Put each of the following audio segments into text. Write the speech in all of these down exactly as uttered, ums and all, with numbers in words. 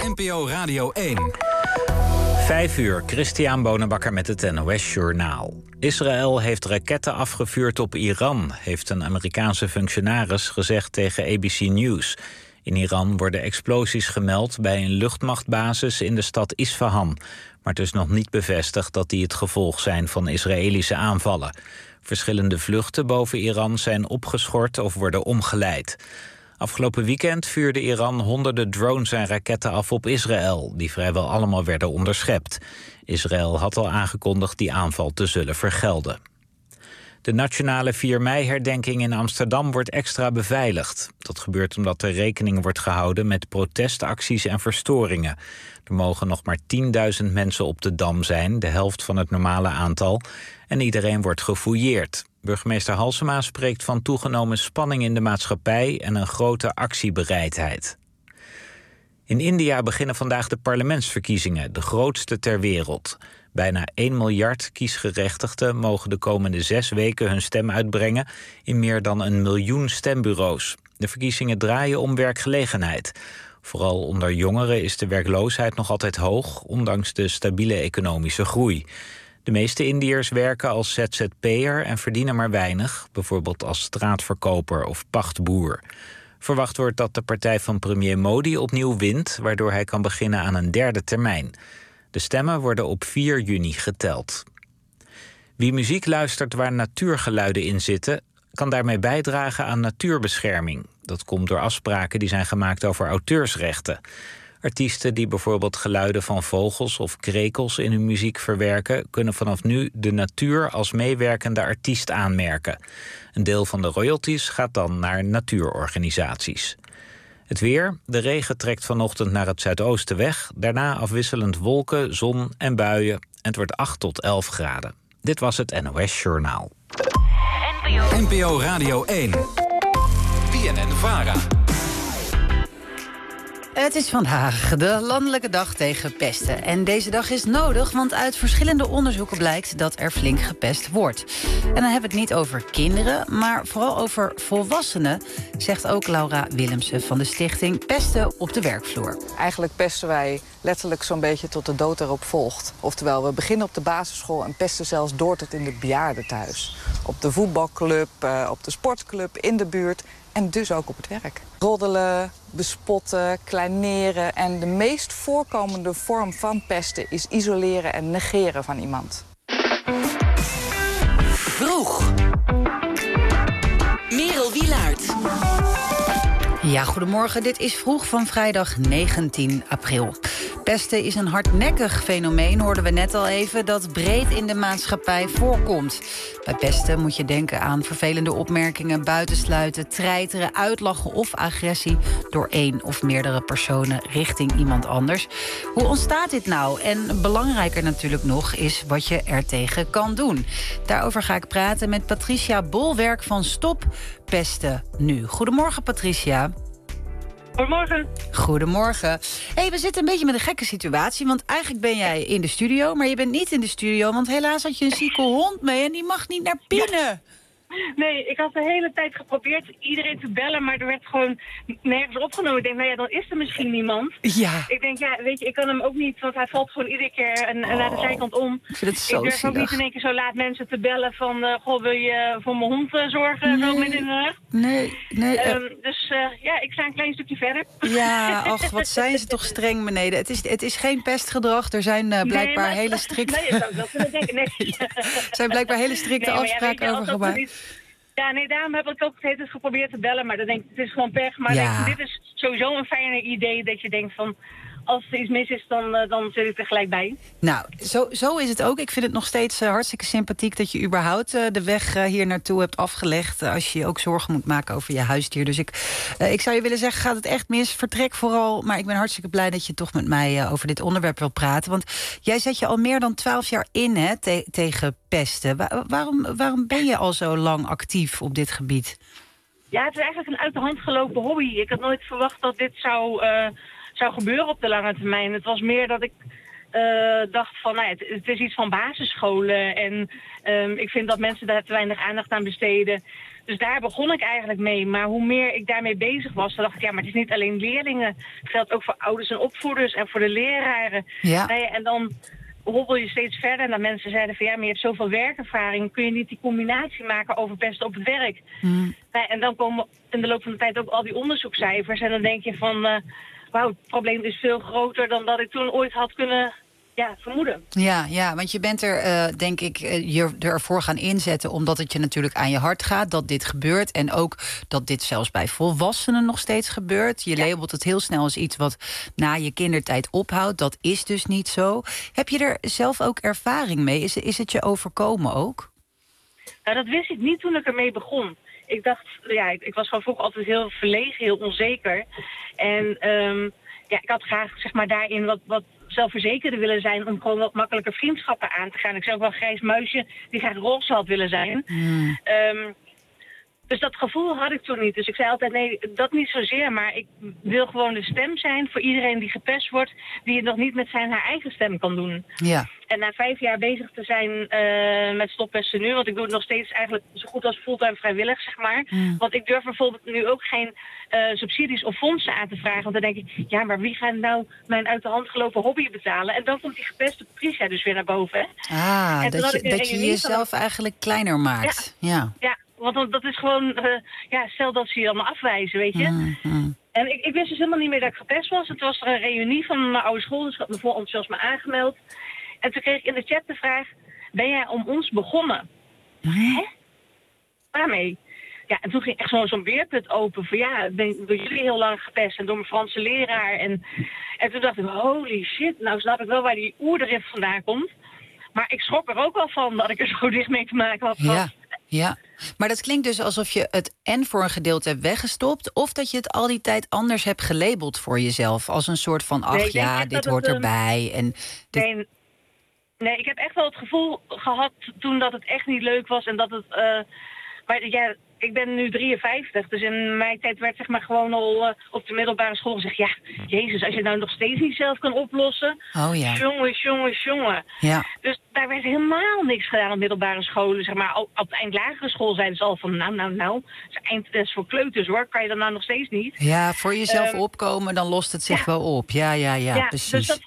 N P O Radio één. Vijf uur, Christian Bonenbakker met het N O S Journaal. Israël heeft raketten afgevuurd op Iran, heeft een Amerikaanse functionaris gezegd tegen A B C News. In Iran worden explosies gemeld bij een luchtmachtbasis in de stad Isfahan. Maar het is nog niet bevestigd dat die het gevolg zijn van Israëlische aanvallen. Verschillende vluchten boven Iran zijn opgeschort of worden omgeleid. Afgelopen weekend vuurde Iran honderden drones en raketten af op Israël, die vrijwel allemaal werden onderschept. Israël had al aangekondigd die aanval te zullen vergelden. De nationale vier mei-herdenking in Amsterdam wordt extra beveiligd. Dat gebeurt omdat er rekening wordt gehouden met protestacties en verstoringen. Er mogen nog maar tienduizend mensen op de Dam zijn, de helft van het normale aantal. En iedereen wordt gefouilleerd. Burgemeester Halsema spreekt van toegenomen spanning in de maatschappij en een grote actiebereidheid. In India beginnen vandaag de parlementsverkiezingen, de grootste ter wereld. Bijna één miljard kiesgerechtigden mogen de komende zes weken hun stem uitbrengen in meer dan een miljoen stembureaus. De verkiezingen draaien om werkgelegenheid. Vooral onder jongeren is de werkloosheid nog altijd hoog, ondanks de stabiele economische groei. De meeste Indiërs werken als Z Z P'er en verdienen maar weinig, bijvoorbeeld als straatverkoper of pachtboer. Verwacht wordt dat de partij van premier Modi opnieuw wint, waardoor hij kan beginnen aan een derde termijn. De stemmen worden op vier juni geteld. Wie muziek luistert waar natuurgeluiden in zitten, kan daarmee bijdragen aan natuurbescherming. Dat komt door afspraken die zijn gemaakt over auteursrechten. Artiesten die bijvoorbeeld geluiden van vogels of krekels in hun muziek verwerken, kunnen vanaf nu de natuur als meewerkende artiest aanmerken. Een deel van de royalties gaat dan naar natuurorganisaties. Het weer. De regen trekt vanochtend naar het zuidoosten weg. Daarna afwisselend wolken, zon en buien. En het wordt acht tot elf graden. Dit was het N O S Journaal. N P O Radio één. B N N-Vara. Het is vandaag de landelijke dag tegen pesten. En deze dag is nodig, want uit verschillende onderzoeken blijkt dat er flink gepest wordt. En dan hebben we het niet over kinderen, maar vooral over volwassenen, zegt ook Laura Willemsen van de stichting Pesten op de Werkvloer. Eigenlijk pesten wij letterlijk zo'n beetje tot de dood erop volgt. Oftewel, we beginnen op de basisschool en pesten zelfs door tot in de bejaardentehuis. Op de voetbalclub, op de sportclub, in de buurt en dus ook op het werk. Roddelen, bespotten, kleineren en de meest voorkomende vorm van pesten is isoleren en negeren van iemand. Vroeg. Merel Wielaert. Ja, goedemorgen. Dit is Vroeg van vrijdag negentien april. Pesten is een hardnekkig fenomeen, hoorden we net al even, dat breed in de maatschappij voorkomt. Bij pesten moet je denken aan vervelende opmerkingen, buitensluiten, treiteren, uitlachen of agressie door één of meerdere personen richting iemand anders. Hoe ontstaat dit nou? En belangrijker natuurlijk nog is wat je er tegen kan doen. Daarover ga ik praten met Patricia Bolwerk van Stop Pesten Nu. Goedemorgen, Patricia. Goedemorgen. Goedemorgen. Hey, we zitten een beetje met een gekke situatie, want eigenlijk ben jij in de studio, maar je bent niet in de studio, want helaas had je een zieke hond mee en die mag niet naar binnen. Ja. Nee, ik had de hele tijd geprobeerd iedereen te bellen, maar er werd gewoon nergens opgenomen. Ik denk, nou ja, dan is er misschien niemand. Ja. Ik denk, ja, weet je, ik kan hem ook niet, want hij valt gewoon iedere keer en, en naar de zijkant om. Ik vind het zo Ik durf zielig. ook niet in één keer zo laat mensen te bellen van, uh, goh, wil je voor mijn hond uh, zorgen, Nee. zo midden in de nacht? Nee, nee. uh, Um, dus uh, ja, ik sta een klein stukje verder. Ja, ach, wat zijn ze toch streng beneden. Het is, het is geen pestgedrag, er zijn uh, blijkbaar nee, maar, hele strikte... Nee, je zou dat kunnen denken. Nee. Er zijn blijkbaar hele strikte Nee, maar ja, afspraken weet je, over als dat gemaakt. niet- Ja, nee, daarom heb ik ook de hele tijd geprobeerd te bellen. Maar dan denk ik, het is gewoon pech. Maar Ja. denk, dit is sowieso een fijner idee dat je denkt van, als er iets mis is, dan, uh, dan zit ik er gelijk bij. Nou, zo, zo is het ook. Ik vind het nog steeds uh, hartstikke sympathiek dat je überhaupt uh, de weg uh, hier naartoe hebt afgelegd. Uh, als je je ook zorgen moet maken over je huisdier. Dus ik, uh, ik zou je willen zeggen, gaat het echt mis? Vertrek vooral. Maar ik ben hartstikke blij dat je toch met mij uh, over dit onderwerp wil praten. Want jij zet je al meer dan twaalf jaar in hè, te- tegen pesten. Wa- waarom, waarom ben je al zo lang actief op dit gebied? Ja, het is eigenlijk een uit de hand gelopen hobby. Ik had nooit verwacht dat dit zou, uh, zou gebeuren op de lange termijn. Het was meer dat ik uh, dacht van, nou ja, het, het is iets van basisscholen. En um, ik vind dat mensen daar te weinig aandacht aan besteden. Dus daar begon ik eigenlijk mee. Maar hoe meer ik daarmee bezig was, dan dacht ik, ja, maar het is niet alleen leerlingen. Het geldt ook voor ouders en opvoeders en voor de leraren. Ja. Nou ja, en dan hobbel je steeds verder. En dan mensen zeiden van, ja, maar je hebt zoveel werkervaring. Kun je niet die combinatie maken over pesten op het werk? Mm. Nou ja, en dan komen in de loop van de tijd ook al die onderzoekscijfers. En dan denk je van, uh, wauw, het probleem is veel groter dan dat ik toen ooit had kunnen... Ja, vermoeden. Ja, ja, want je bent er, uh, denk ik, uh, je ervoor gaan inzetten... omdat het je natuurlijk aan je hart gaat dat dit gebeurt. En ook dat dit zelfs bij volwassenen nog steeds gebeurt. Je ja. labelt het heel snel als iets wat na je kindertijd ophoudt. Dat is dus niet zo. Heb je er zelf ook ervaring mee? Is, is het je overkomen ook? Nou, dat wist ik niet toen ik ermee begon. Ik dacht, ja, ik, ik was gewoon vroeger altijd heel verlegen, heel onzeker. En um, ja, ik had graag, zeg maar, daarin wat... wat zelfverzekerder willen zijn om gewoon wat makkelijker vriendschappen aan te gaan. Ik zou ook wel een grijs muisje die graag roze had willen zijn. Mm. Um, dus dat gevoel had ik toen niet. Dus ik zei altijd, nee, dat niet zozeer, maar ik wil gewoon de stem zijn voor iedereen die gepest wordt, die het nog niet met zijn haar eigen stem kan doen. Ja. En na vijf jaar bezig te zijn uh, met stoppesten nu, want ik doe het nog steeds eigenlijk zo goed als fulltime vrijwillig, zeg maar. Mm. Want ik durf bijvoorbeeld nu ook geen uh, subsidies of fondsen aan te vragen. Want dan denk ik, ja, maar wie gaat nou mijn uit de hand gelopen hobby betalen? En dan komt die gepeste Patricia dus weer naar boven. Hè? Ah, en dat je, dat je jezelf van... eigenlijk kleiner maakt. Ja, ja. ja, want dat is gewoon, uh, ja, stel dat ze je allemaal afwijzen, weet je. Mm, mm. En ik, ik wist dus helemaal niet meer dat ik gepest was. Het was er een reunie van mijn oude school, dus ik had me vol enthousiasme aangemeld. En toen kreeg ik in de chat de vraag, ben jij om ons begonnen? Mm. Hè? Waarmee? Ja, en toen ging echt zo'n zo'n weerput open van ja, ik ben door jullie heel lang gepest en door mijn Franse leraar. En, en toen dacht ik, holy shit, nou snap ik wel waar die oerdrift vandaan komt. Maar ik schrok er ook wel van dat ik er zo dicht mee te maken had. Ja, ja. Maar dat klinkt dus alsof je het en voor een gedeelte hebt weggestopt, of dat je het al die tijd anders hebt gelabeld voor jezelf. Als een soort van, ach nee, ja, dit hoort het, erbij. En dit... nee, nee, ik heb echt wel het gevoel gehad toen dat het echt niet leuk was en dat het... Uh, maar ja, ik ben nu drieënvijftig, dus in mijn tijd werd zeg maar gewoon al uh, op de middelbare school gezegd, ja, jezus, als je het nou nog steeds niet zelf kan oplossen. Oh ja. Jongen, jongen, jongen. Ja. Dus daar werd helemaal niks gedaan op middelbare scholen. Zeg maar, op, op de eindlagere school zeiden ze al van, nou, nou, nou, het is eindtest voor kleuters hoor, kan je dan nou nog steeds niet? Ja, voor jezelf um, opkomen, dan lost het zich ja. wel op. Ja, ja, ja, ja precies. Dus dat,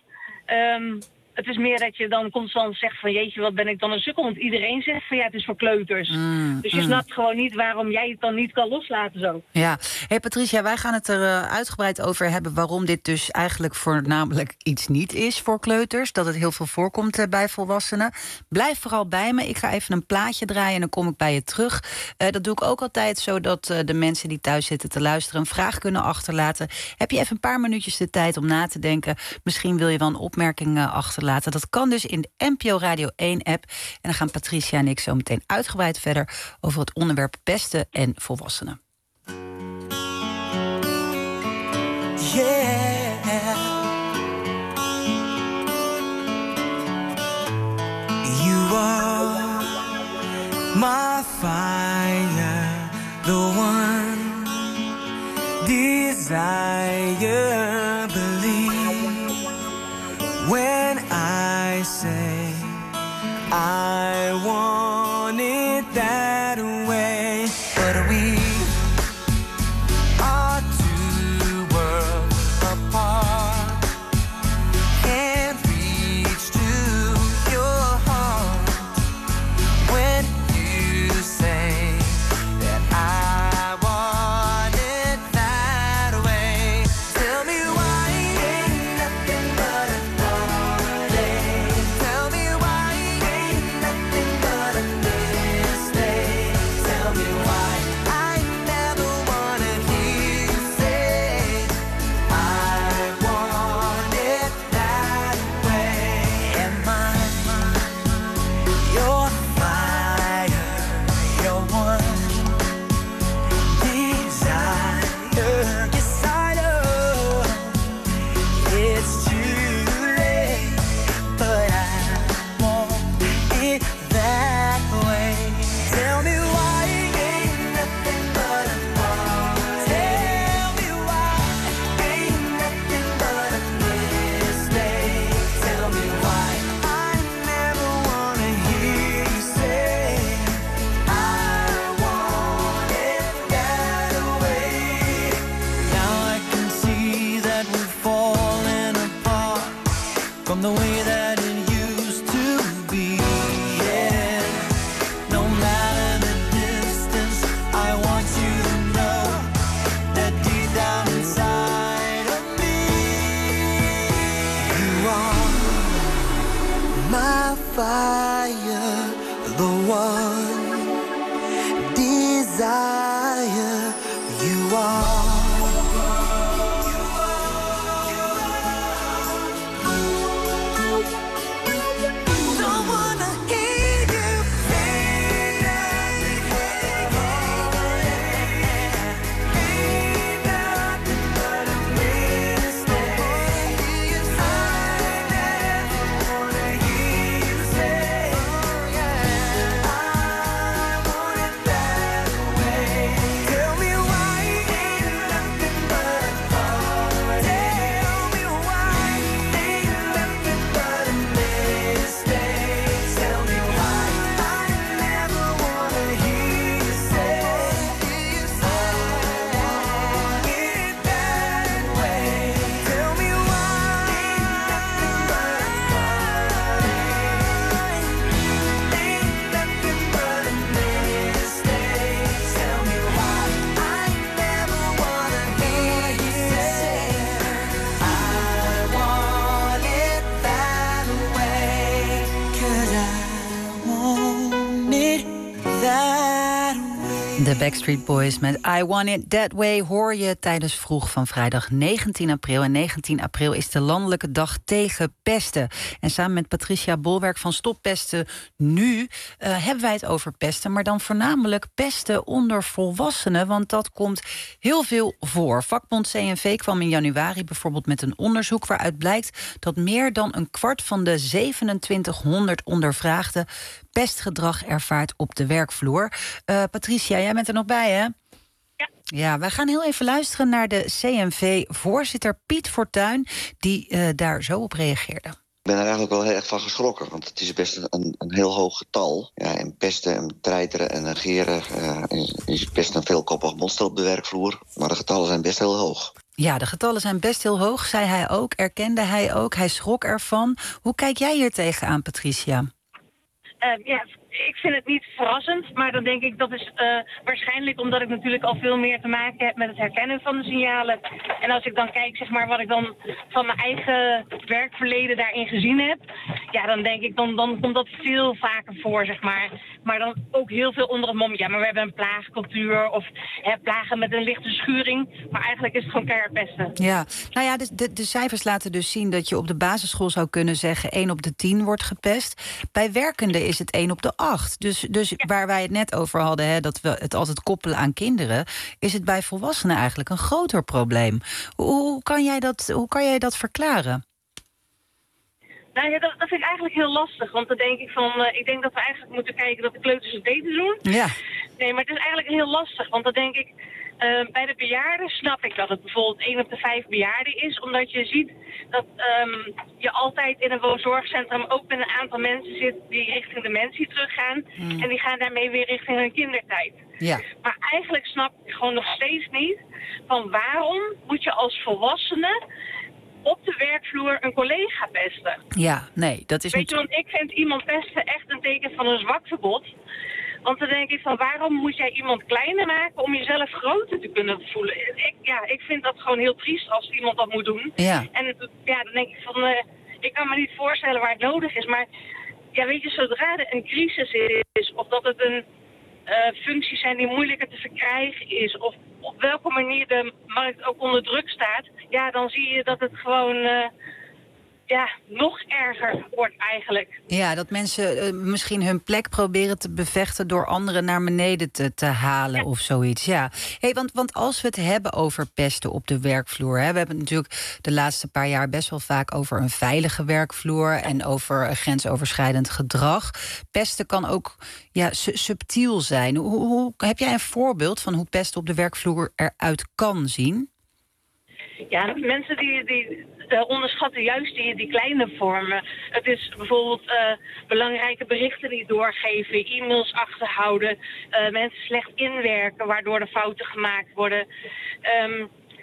um, het is meer dat je dan constant zegt van jeetje, wat ben ik dan een sukkel? Want iedereen zegt van ja, het is voor kleuters. Mm, dus je mm. snapt gewoon niet waarom jij het dan niet kan loslaten zo. Ja. Hey Patricia, wij gaan het er uh, uitgebreid over hebben waarom dit dus eigenlijk voornamelijk iets niet is voor kleuters. Dat het heel veel voorkomt uh, bij volwassenen. Blijf vooral bij me. Ik ga even een plaatje draaien en dan kom ik bij je terug. Uh, dat doe ik ook altijd zodat uh, de mensen die thuis zitten te luisteren een vraag kunnen achterlaten. Heb je even een paar minuutjes de tijd om na te denken. Misschien wil je wel een opmerking uh, achterlaten. Dat kan dus in de N P O Radio één app. En dan gaan Patricia en ik zo meteen uitgebreid verder over het onderwerp pesten en volwassenen. Yeah. You are my fire, the one desire, believe when I say I want it that way. But we are two worlds apart. Can't reach to your heart when you say that I want it that way. Tell me why ain't nothing but a party. Tell me why ain't nothing but a mistake. Tell me why I never wanna hear you say I want it that way. Am I your fire, your one desire? Yes, I know it's too late, but I want it that way. Tell me why ain't nothing but a party. Tell me why ain't nothing but a mistake. Tell me why from the way that it used to be. Yeah, no matter the distance, I want you to know that deep down inside of me, you are my fire, the one desire you are. De Backstreet Boys met I Want It That Way hoor je tijdens Vroeg van vrijdag negentien april. En negentien april is de landelijke dag tegen pesten. En samen met Patricia Bolwerk van Stop Pesten Nu uh, hebben wij het over pesten. Maar dan voornamelijk pesten onder volwassenen. Want dat komt heel veel voor. Vakbond C N V kwam in januari bijvoorbeeld met een onderzoek waaruit blijkt dat meer dan een kwart van de zevenentwintighonderd ondervraagden pestgedrag ervaart op de werkvloer. Uh, Patricia, jij bent er nog bij, hè? Ja. Ja, wij gaan heel even luisteren naar de C N V-voorzitter Piet Fortuyn, die uh, daar zo op reageerde. Ik ben er eigenlijk wel heel erg van geschrokken, want het is best een, een heel hoog getal. Ja, en pesten en treiteren en negeren uh, is, is best een veelkoppig monster op de werkvloer. Maar de getallen zijn best heel hoog. Ja, de getallen zijn best heel hoog, zei hij ook, erkende hij ook. Hij schrok ervan. Hoe kijk jij hier tegenaan, Patricia? Uh, ja, ik vind het niet verrassend, maar dan denk ik dat is uh, waarschijnlijk omdat ik natuurlijk al veel meer te maken heb met het herkennen van de signalen. En als ik dan kijk, zeg maar, wat ik dan van mijn eigen werkverleden daarin gezien heb, ja, dan denk ik, dan, dan komt dat veel vaker voor, zeg maar. Maar dan ook heel veel onder het mom, ja, maar we hebben een plaagcultuur of hè, plagen met een lichte schuring. Maar eigenlijk is het gewoon keihard pesten. Ja, nou ja, de, de, de cijfers laten dus zien dat je op de basisschool zou kunnen zeggen één op de tien wordt gepest. Bij werkenden is het één op de acht. Dus, dus ja. Waar wij het net over hadden, hè, dat we het altijd koppelen aan kinderen, is het bij volwassenen eigenlijk een groter probleem. Hoe, hoe, kan, jij dat, hoe kan jij dat verklaren? Nou ja, dat, dat vind ik eigenlijk heel lastig. Want dan denk ik van, uh, ik denk dat we eigenlijk moeten kijken dat de kleuters het beter doen. Ja. Nee, maar het is eigenlijk heel lastig. Want dan denk ik, uh, bij de bejaarden snap ik dat het bijvoorbeeld één op de vijf bejaarden is. Omdat je ziet dat um, je altijd in een woonzorgcentrum ook met een aantal mensen zit die richting dementie teruggaan. Mm. En die gaan daarmee weer richting hun kindertijd. Ja. Maar eigenlijk snap ik gewoon nog steeds niet van waarom moet je als volwassene op de werkvloer een collega pesten. Ja, nee, dat is Weet niet... je, want ik vind iemand pesten echt een teken van een zwakverbod. Want dan denk ik van, waarom moet jij iemand kleiner maken om jezelf groter te kunnen voelen? Ik, ja, ik vind dat gewoon heel triest als iemand dat moet doen. Ja. En ja, dan denk ik van, uh, ik kan me niet voorstellen waar het nodig is. Maar ja, weet je, zodra er een crisis is, of dat het een uh, functies zijn die moeilijker te verkrijgen is, of op welke manier de markt ook onder druk staat, ja, dan zie je dat het gewoon uh, ja, nog erger wordt eigenlijk. Ja, dat mensen uh, misschien hun plek proberen te bevechten door anderen naar beneden te, te halen, ja, of zoiets. Ja. Hey, want, want als we het hebben over pesten op de werkvloer, hè, we hebben het natuurlijk de laatste paar jaar best wel vaak over een veilige werkvloer en over grensoverschrijdend gedrag. Pesten kan ook ja, su- subtiel zijn. Hoe, hoe, heb jij een voorbeeld van hoe pesten op de werkvloer eruit kan zien? Ja, mensen die, die uh, onderschatten juist die, die kleine vormen. Het is bijvoorbeeld uh, belangrijke berichten niet doorgeven, e-mails achterhouden, uh, mensen slecht inwerken waardoor er fouten gemaakt worden. Um,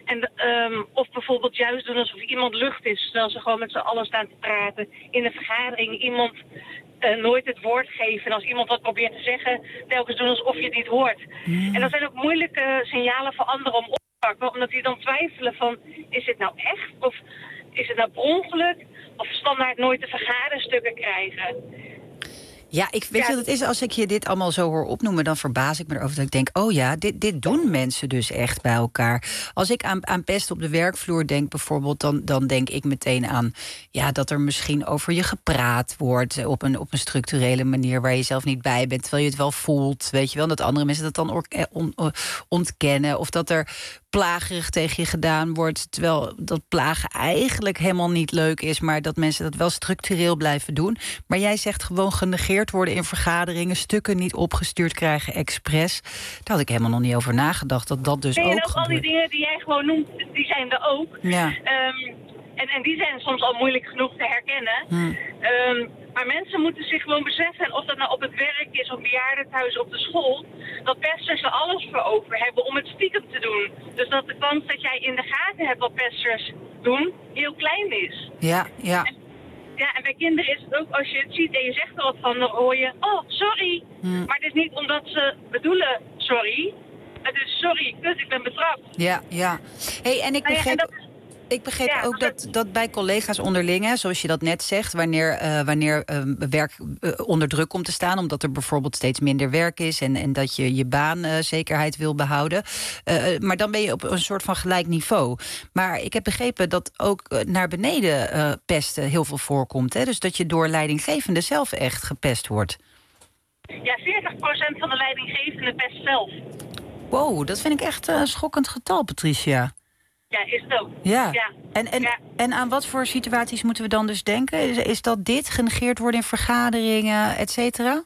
En, um, of bijvoorbeeld juist doen alsof iemand lucht is, terwijl ze gewoon met z'n allen staan te praten. In een vergadering iemand uh, nooit het woord geven. En als iemand wat probeert te zeggen, telkens doen alsof je het niet hoort. Mm. En dat zijn ook moeilijke signalen voor anderen om op te pakken. Omdat die dan twijfelen van, is dit nou echt? Of is het nou per ongeluk? Of standaard nooit de vergaderstukken krijgen? Ja, ik weet je wat het is, als ik je dit allemaal zo hoor opnoemen, dan verbaas ik me erover dat ik denk, oh ja, dit, dit doen mensen dus echt bij elkaar. Als ik aan, aan pest op de werkvloer denk bijvoorbeeld, dan, dan denk ik meteen aan ja, dat er misschien over je gepraat wordt op een, op een structurele manier waar je zelf niet bij bent, terwijl je het wel voelt, weet je wel, dat andere mensen dat dan on, on, ontkennen, of dat er plagerig tegen je gedaan wordt, terwijl dat plagen eigenlijk helemaal niet leuk is, maar dat mensen dat wel structureel blijven doen. Maar jij zegt gewoon genegeerd worden in vergaderingen, stukken niet opgestuurd krijgen expres. Daar had ik helemaal nog niet over nagedacht, dat dat dus nee, ook en ook gebeurt. al die dingen die jij gewoon noemt, die zijn er ook. Ja. Um, en, en die zijn soms al moeilijk genoeg te herkennen. Hmm. Um, maar mensen moeten zich gewoon beseffen, of dat nou op het werk is, op bejaardentehuis, op de school, dat pesters er alles voor over hebben om het stiekem te doen. Dus dat de kans dat jij in de gaten hebt wat pesters doen, heel klein is. Ja, ja. En, ja, en bij kinderen is het ook, als je het ziet en je zegt er wat van, dan hoor je, oh, sorry. Hmm. Maar het is niet omdat ze bedoelen, sorry. Het is, sorry, kut, ik ben betrapt. Ja, ja. Hey, en ik Nou ja, begreep... en dat- Ik begreep Ja, ook dat- dat, dat bij collega's onderling, hè, zoals je dat net zegt, wanneer, uh, wanneer uh, werk uh, onder druk komt te staan, omdat er bijvoorbeeld steeds minder werk is en, en dat je je baanzekerheid uh, wil behouden. Uh, maar dan ben je op een soort van gelijk niveau. Maar ik heb begrepen dat ook uh, naar beneden uh, pesten heel veel voorkomt. Hè? Dus dat je door leidinggevende zelf echt gepest wordt. Ja, veertig procent van de leidinggevende pest zelf. Wow, dat vind ik echt een schokkend getal, Patricia. Ja, is het ook. Ja. Ja. En, en, Ja. en aan wat voor situaties moeten we dan dus denken? Is, is dat dit, genegeerd worden in vergaderingen, et cetera?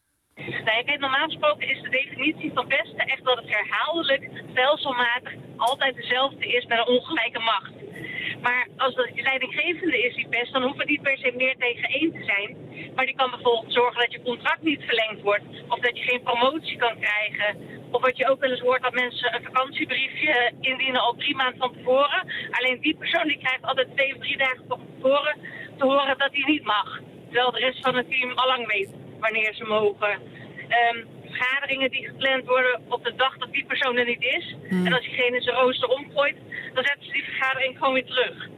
Nou, kijk, normaal gesproken is de definitie van pesten echt dat het herhaaldelijk, stelselmatig, altijd dezelfde is met een ongelijke macht. Maar als het je leidinggevende is die pest, dan hoeft het niet per se meer tegen één te zijn. Maar die kan bijvoorbeeld zorgen dat je contract niet verlengd wordt, of dat je geen promotie kan krijgen. Of wat je ook wel eens hoort, dat mensen een vakantiebriefje indienen al drie maanden van tevoren. Alleen die persoon die krijgt altijd twee of drie dagen van tevoren te horen dat hij niet mag. Terwijl de rest van het team al lang weet wanneer ze mogen. Um, vergaderingen die gepland worden op de dag dat die persoon er niet is. Hmm. En als diegene zijn rooster omgooit, dan zetten ze die vergadering gewoon weer terug.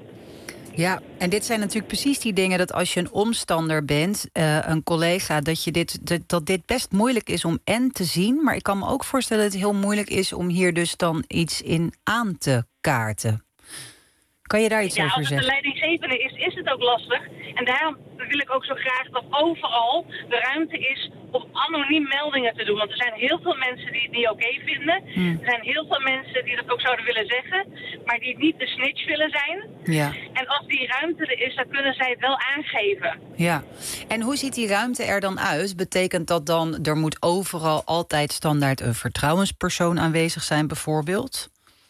Ja, en dit zijn natuurlijk precies die dingen dat als je een omstander bent, uh, een collega, dat, je dit, dat, dat dit best moeilijk is om en te zien. Maar ik kan me ook voorstellen dat het heel moeilijk is om hier dus dan iets in aan te kaarten. Kan je daar iets ja, over zeggen? Ja, als het zeggen? de leidinggevende is, is het ook lastig. En daarom wil ik ook zo graag dat overal de ruimte is om anoniem meldingen te doen. Want er zijn heel veel mensen die het niet oké vinden. Hmm. Er zijn heel veel mensen die dat ook zouden willen zeggen, maar die niet de snitch willen zijn. Ja. En als die ruimte er is, dan kunnen zij het wel aangeven. Ja. En hoe ziet die ruimte er dan uit? Betekent dat dan, er moet overal altijd standaard een vertrouwenspersoon aanwezig zijn bijvoorbeeld?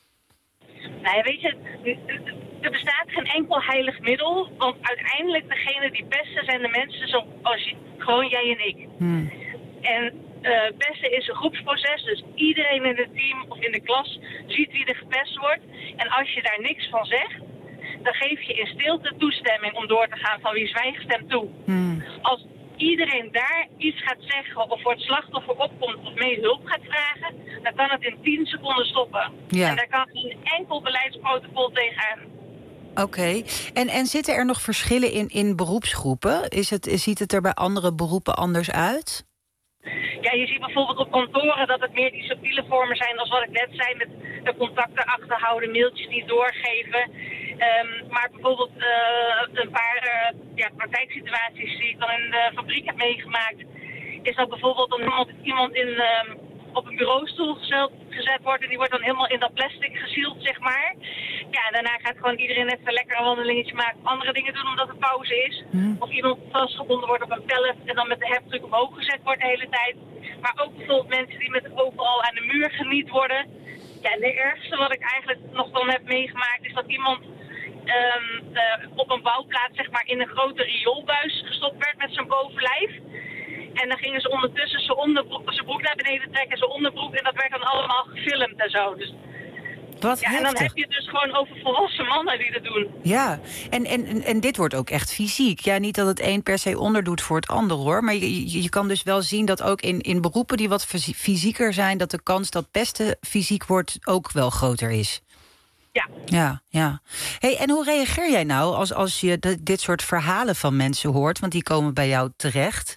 Nou ja, weet je, er bestaat geen enkel heilig middel. Want uiteindelijk degene die pesten zijn de mensen zoals je, gewoon jij en ik. Hmm. En uh, pesten is een groepsproces. Dus iedereen in het team of in de klas ziet wie er gepest wordt. En als je daar niks van zegt, dan geef je in stilte toestemming om door te gaan van wie zwijgstemt toe. Hmm. Als iedereen daar iets gaat zeggen of voor het slachtoffer opkomt of mee hulp gaat vragen, dan kan het in tien seconden stoppen. Ja. En daar kan geen enkel beleidsprotocol tegenaan. Oké. Okay. En, en zitten er nog verschillen in, in beroepsgroepen? Is het, ziet het er bij andere beroepen anders uit? Ja, je ziet bijvoorbeeld op kantoren dat het meer die subtiele vormen zijn als wat ik net zei, met de contacten achterhouden, mailtjes niet doorgeven. Um, maar bijvoorbeeld uh, een paar uh, ja, praktijksituaties die ik dan in de fabriek heb meegemaakt, is dat bijvoorbeeld dan iemand, iemand in, um, op een bureaustoel gezet, gezet wordt en die wordt dan helemaal in dat plastic gesield, zeg maar. Ja, en daarna gaat gewoon iedereen even lekker een wandelingetje maken, andere dingen doen omdat het pauze is. Hmm. Of iemand vastgebonden wordt op een pallet en dan met de hepdruk omhoog gezet wordt de hele tijd. Maar ook bijvoorbeeld mensen die met overal aan de muur geniet worden. Ja, en de ergste wat ik eigenlijk nog dan heb meegemaakt is dat iemand Um, uh, op een bouwplaats zeg maar in een grote rioolbuis gestopt werd met zijn bovenlijf. En dan gingen ze ondertussen zijn onderbroek, zijn broek naar beneden trekken, zijn onderbroek, en dat werd dan allemaal gefilmd en zo. Dus Wat Ja, en heftig. dan heb je het dus gewoon over volwassen mannen die dat doen. Ja, en, en, en- en dit wordt ook echt fysiek. Ja, niet dat het een per se onderdoet voor het ander, hoor. Maar je, je, je kan dus wel zien dat ook in, in beroepen die wat fysi- fysieker zijn... dat de kans dat pesten fysiek wordt ook wel groter is. Ja. Ja, ja. Hey, en hoe reageer jij nou als, als je de- dit soort verhalen van mensen hoort? Want die komen bij jou terecht.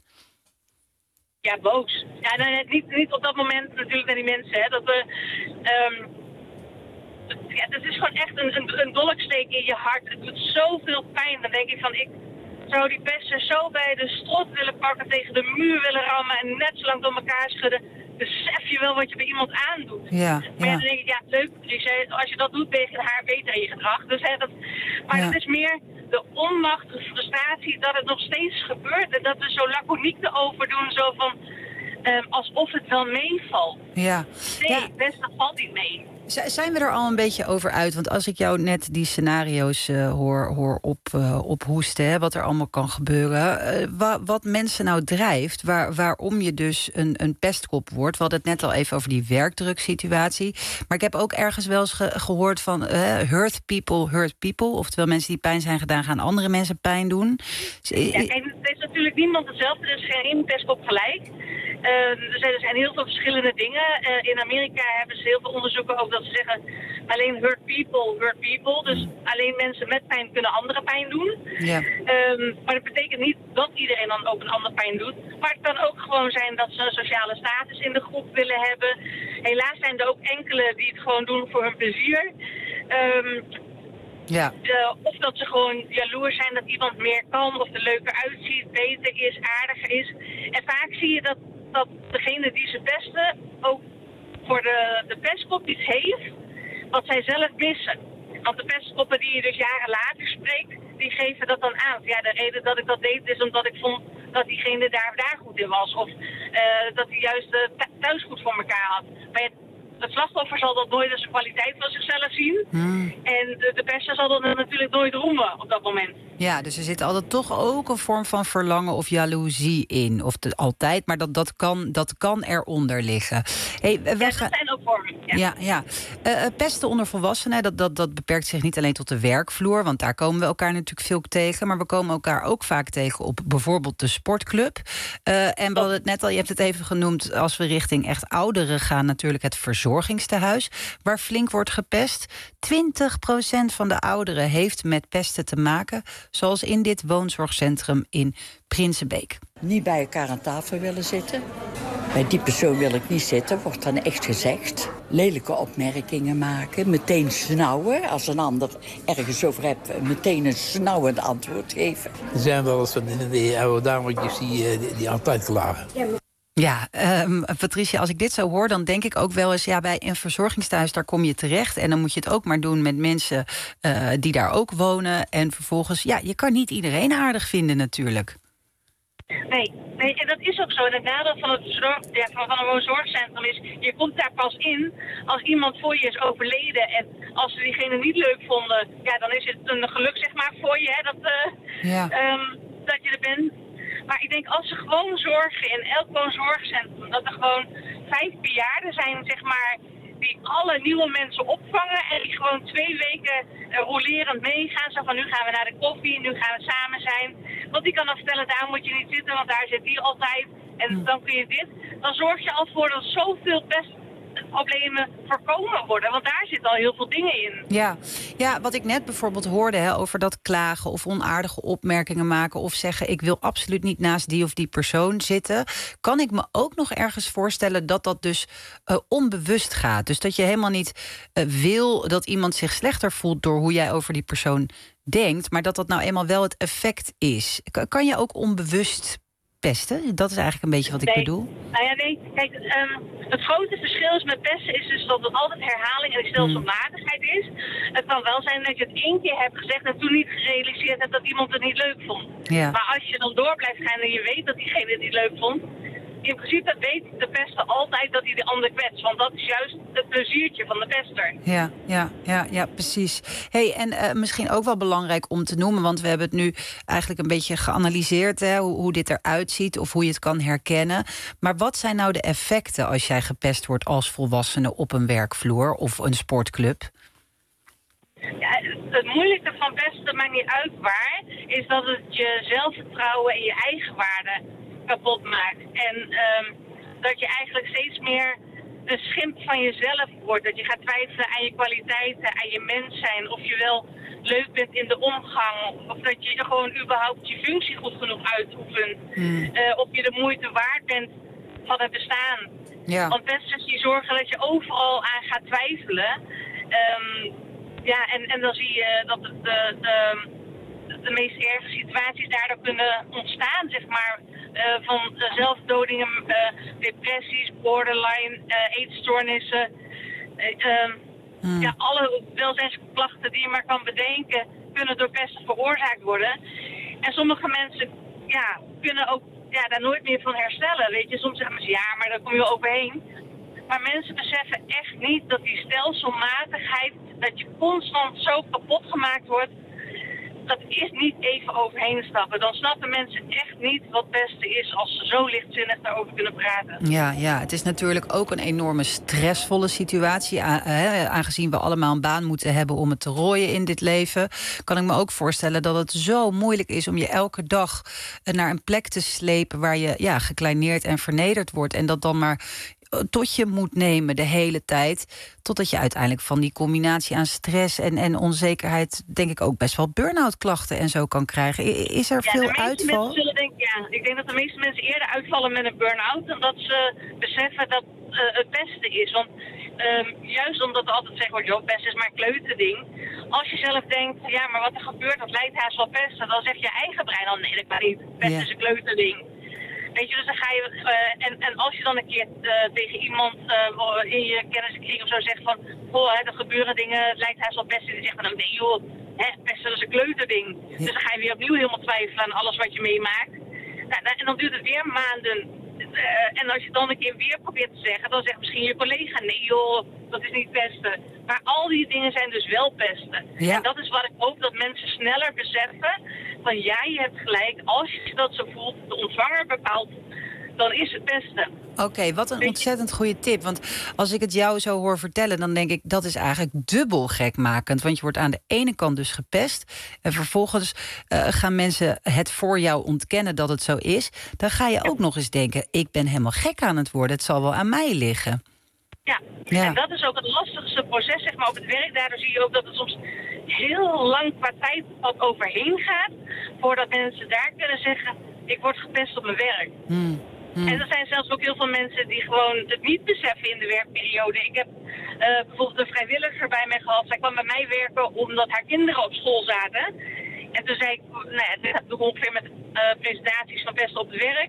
Ja, boos. Ja, nou, niet, niet op dat moment natuurlijk naar die mensen, hè. Dat we... ehm, ja, dat is gewoon echt een, een, een dolksteek in je hart. Het doet zoveel pijn. Dan denk ik van, ik zou die pesten zo bij de strot willen pakken, tegen de muur willen rammen en net zo lang door elkaar schudden. Besef je wel wat je bij iemand aandoet. Ja, Maar ja, ja. dan denk ik, ja, leuk, Patrice, als je dat doet, ben je haar beter in je gedrag. Dus, hè, dat, maar Ja. het is meer de onmacht, de frustratie dat het nog steeds gebeurt. En dat we zo laconiek erover doen, zo van, ehm, alsof het wel meevalt. Ja. Nee, Ja. best, dat valt niet mee. Z- Zijn we er al een beetje over uit? Want als ik jou net die scenario's eh, hoor, hoor op, eh, ophoesten, hè, wat er allemaal kan gebeuren. eh, wa- wat mensen nou drijft, waar, waarom je dus een, een pestkop wordt. We hadden het net al even over die werkdruksituatie. Maar ik heb ook ergens wel eens ge- gehoord van eh, hurt people, hurt people. Oftewel mensen die pijn zijn gedaan, gaan andere mensen pijn doen. Z- Ja, kijk, het is natuurlijk niemand hetzelfde, er is geen pestkop gelijk. Uh, er, zijn, er zijn heel veel verschillende dingen. Uh, in Amerika hebben ze heel veel onderzoeken over dat ze zeggen, alleen hurt people, hurt people. Dus alleen mensen met pijn kunnen andere pijn doen. Ja. Um, maar dat betekent niet dat iedereen dan ook een andere pijn doet. Maar het kan ook gewoon zijn dat ze een sociale status in de groep willen hebben. Helaas zijn er ook enkele die het gewoon doen voor hun plezier. Um, Ja. Uh, of dat ze gewoon jaloers zijn dat iemand meer kan, of er leuker uitziet, beter is, aardiger is. En vaak zie je dat, dat degene die ze pesten ook voor de, de pestkop iets heeft wat zij zelf missen. Want de pestkoppen die je dus jaren later spreekt, die geven dat dan aan. Ja, de reden dat ik dat deed is omdat ik vond dat diegene daar, daar goed in was. Of uh, dat hij juist uh, thuis goed voor elkaar had. Maar ja, het slachtoffer zal dat nooit als een kwaliteit van zichzelf zien. Hmm. En de, de pester zal dat natuurlijk nooit roemen op dat moment. Ja, dus er zit altijd toch ook een vorm van verlangen of jaloezie in. Of de, altijd, maar dat, dat, kan, dat kan eronder liggen. Hey, wij Ja, gaan... dat zijn ook vormen. Ja. Ja, ja. Uh, pesten onder volwassenen, dat, dat, dat beperkt zich niet alleen tot de werkvloer. Want daar komen we elkaar natuurlijk veel tegen. Maar we komen elkaar ook vaak tegen op bijvoorbeeld de sportclub. Uh, en we hadden het net al, je hebt het even genoemd, als we richting echt ouderen gaan, natuurlijk het verzorgingstehuis, waar flink wordt gepest. twintig procent van de ouderen heeft met pesten te maken, zoals in dit woonzorgcentrum in Prinsenbeek. Niet bij elkaar aan tafel willen zitten. Bij die persoon wil ik niet zitten, wordt dan echt gezegd. Lelijke opmerkingen maken, meteen snauwen. Als een ander ergens over hebt, meteen een snauwend antwoord geven. Er zijn wel eens van die, die oude dametjes die, die, die altijd klagen. Ja, um, Patricia, als ik dit zo hoor, dan denk ik ook wel eens, ja, bij een verzorgingstehuis, daar kom je terecht. En dan moet je het ook maar doen met mensen uh, die daar ook wonen. En vervolgens, ja, je kan niet iedereen aardig vinden natuurlijk. Nee, nee, en dat is ook zo. En het nadeel van, het zorg, ja, van, van een woonzorgcentrum is, je komt daar pas in als iemand voor je is overleden. En als ze diegene niet leuk vonden, ja, dan is het een geluk, zeg maar, voor je, hè, dat, uh, ja. um, dat je er bent. Maar ik denk, als ze gewoon zorgen in elk woonzorgcentrum, dat er gewoon vijf bejaarden zijn, zeg maar, die alle nieuwe mensen opvangen en die gewoon twee weken uh, rolerend meegaan. Zo van, nu gaan we naar de koffie, nu gaan we samen zijn. Want die kan dan vertellen, daar moet je niet zitten, want daar zit die altijd. En dan kun je dit. Dan zorg je al voor dat zoveel pestproblemen voorkomen worden. Want daar zitten al heel veel dingen in. Ja, ja, wat ik net bijvoorbeeld hoorde, hè, over dat klagen of onaardige opmerkingen maken of zeggen, ik wil absoluut niet naast die of die persoon zitten, kan ik me ook nog ergens voorstellen dat dat dus uh, onbewust gaat. Dus dat je helemaal niet uh, wil dat iemand zich slechter voelt door hoe jij over die persoon denkt, maar dat dat nou eenmaal wel het effect is. K- kan je ook onbewust pesten? Dat is eigenlijk een beetje wat ik nee. bedoel. Nou ja, nee. Kijk, um, het grote verschil is met pesten is dus dat het altijd herhaling en stelselmatigheid is. Het kan wel zijn dat je het één keer hebt gezegd en toen niet gerealiseerd hebt dat iemand het niet leuk vond. Ja. Maar als je dan door blijft gaan en je weet dat diegene het niet leuk vond, in principe weet de pester altijd dat hij de ander kwetst. Want dat is juist het pleziertje van de pester. Ja, ja, ja, ja, precies. Hey, en uh, misschien ook wel belangrijk om te noemen, want we hebben het nu eigenlijk een beetje geanalyseerd, hè, hoe, hoe dit eruit ziet of hoe je het kan herkennen. Maar wat zijn nou de effecten als jij gepest wordt als volwassene op een werkvloer of een sportclub? Ja, het moeilijke van pesten, maakt niet uit waar, is dat het je zelfvertrouwen en je eigenwaarde kapot maakt. En um, dat je eigenlijk steeds meer een schimp van jezelf wordt. Dat je gaat twijfelen aan je kwaliteiten, aan je mens zijn. Of je wel leuk bent in de omgang. Of dat je gewoon überhaupt je functie goed genoeg uitoefent. Mm. Uh, of je de moeite waard bent van het bestaan. Ja. Want pesters die zorgen dat je overal aan gaat twijfelen. Um, ja, en, en dan zie je dat de, de, de, de meest erge situaties daardoor kunnen ontstaan, zeg maar. Uh, van uh, zelfdodingen, uh, depressies, borderline, uh, eetstoornissen. Uh, uh, hmm. Ja, alle welzijnsklachten die je maar kan bedenken, kunnen door pesten veroorzaakt worden. En sommige mensen ja, kunnen ook ja, daar nooit meer van herstellen. Weet je, soms zeggen mensen, ja, maar daar kom je overheen. Maar mensen beseffen echt niet dat die stelselmatigheid, dat je constant zo kapot gemaakt wordt, dat is niet even overheen stappen. Dan snappen mensen echt niet wat pesten is als ze zo lichtzinnig daarover kunnen praten. Ja, ja, het is natuurlijk ook een enorme stressvolle situatie. Aangezien we allemaal een baan moeten hebben om het te rooien in dit leven, kan ik me ook voorstellen dat het zo moeilijk is om je elke dag naar een plek te slepen waar je ja, gekleineerd en vernederd wordt. En dat dan maar tot je moet nemen de hele tijd, totdat je uiteindelijk van die combinatie aan stress en, en onzekerheid, denk ik ook best wel burn-out klachten en zo kan krijgen. Is er ja, veel de meeste uitval? Mensen zullen denken, ja, ik denk dat de meeste mensen eerder uitvallen met een burn-out dan dat ze beseffen dat uh, het beste is. Want um, juist omdat er altijd gezegd wordt, joh, pest is maar een kleuterding. Als je zelf denkt, ja, maar wat er gebeurt, dat lijkt haast wel pesten, dan zegt je eigen brein al, nee, dat kan niet. Pest Ja. is een kleuterding. Weet je, dus dan ga je, uh, en, en als je dan een keer uh, tegen iemand uh, in je kennissenkring of zo zegt van, oh, hè, er gebeuren dingen, het lijkt haast wel pest, en die zegt dan, nee joh, hè, pest is een kleuterding. Ja. Dus dan ga je weer opnieuw helemaal twijfelen aan alles wat je meemaakt. Nou, en dan duurt het weer maanden. Uh, en als je dan een keer weer probeert te zeggen, dan zegt misschien je collega, nee joh, dat is niet pesten. Maar al die dingen zijn dus wel pesten. Ja. En dat is wat ik hoop dat mensen sneller beseffen. Van ja, je hebt gelijk, als je dat zo voelt, de ontvanger bepaalt, dan is het pesten. Oké, okay, wat een ontzettend goede tip. Want als ik het jou zo hoor vertellen, dan denk ik, dat is eigenlijk dubbel gekmakend. Want je wordt aan de ene kant dus gepest. En vervolgens uh, gaan mensen het voor jou ontkennen dat het zo is. Dan ga je ook nog eens denken, ik ben helemaal gek aan het worden. Het zal wel aan mij liggen. Ja, ja. En dat is ook het lastigste proces, zeg maar, op het werk. Daardoor zie je ook dat het soms heel lang qua tijd wat overheen gaat, voordat mensen daar kunnen zeggen, ik word gepest op mijn werk. Hmm. Hmm. En er zijn zelfs ook heel veel mensen die gewoon het niet beseffen in de werkperiode. Ik heb uh, bijvoorbeeld een vrijwilliger bij mij gehad. Zij kwam bij mij werken omdat haar kinderen op school zaten. En toen zei ik, nou ja, dit doe ik ongeveer met uh, presentaties van pesten op het werk.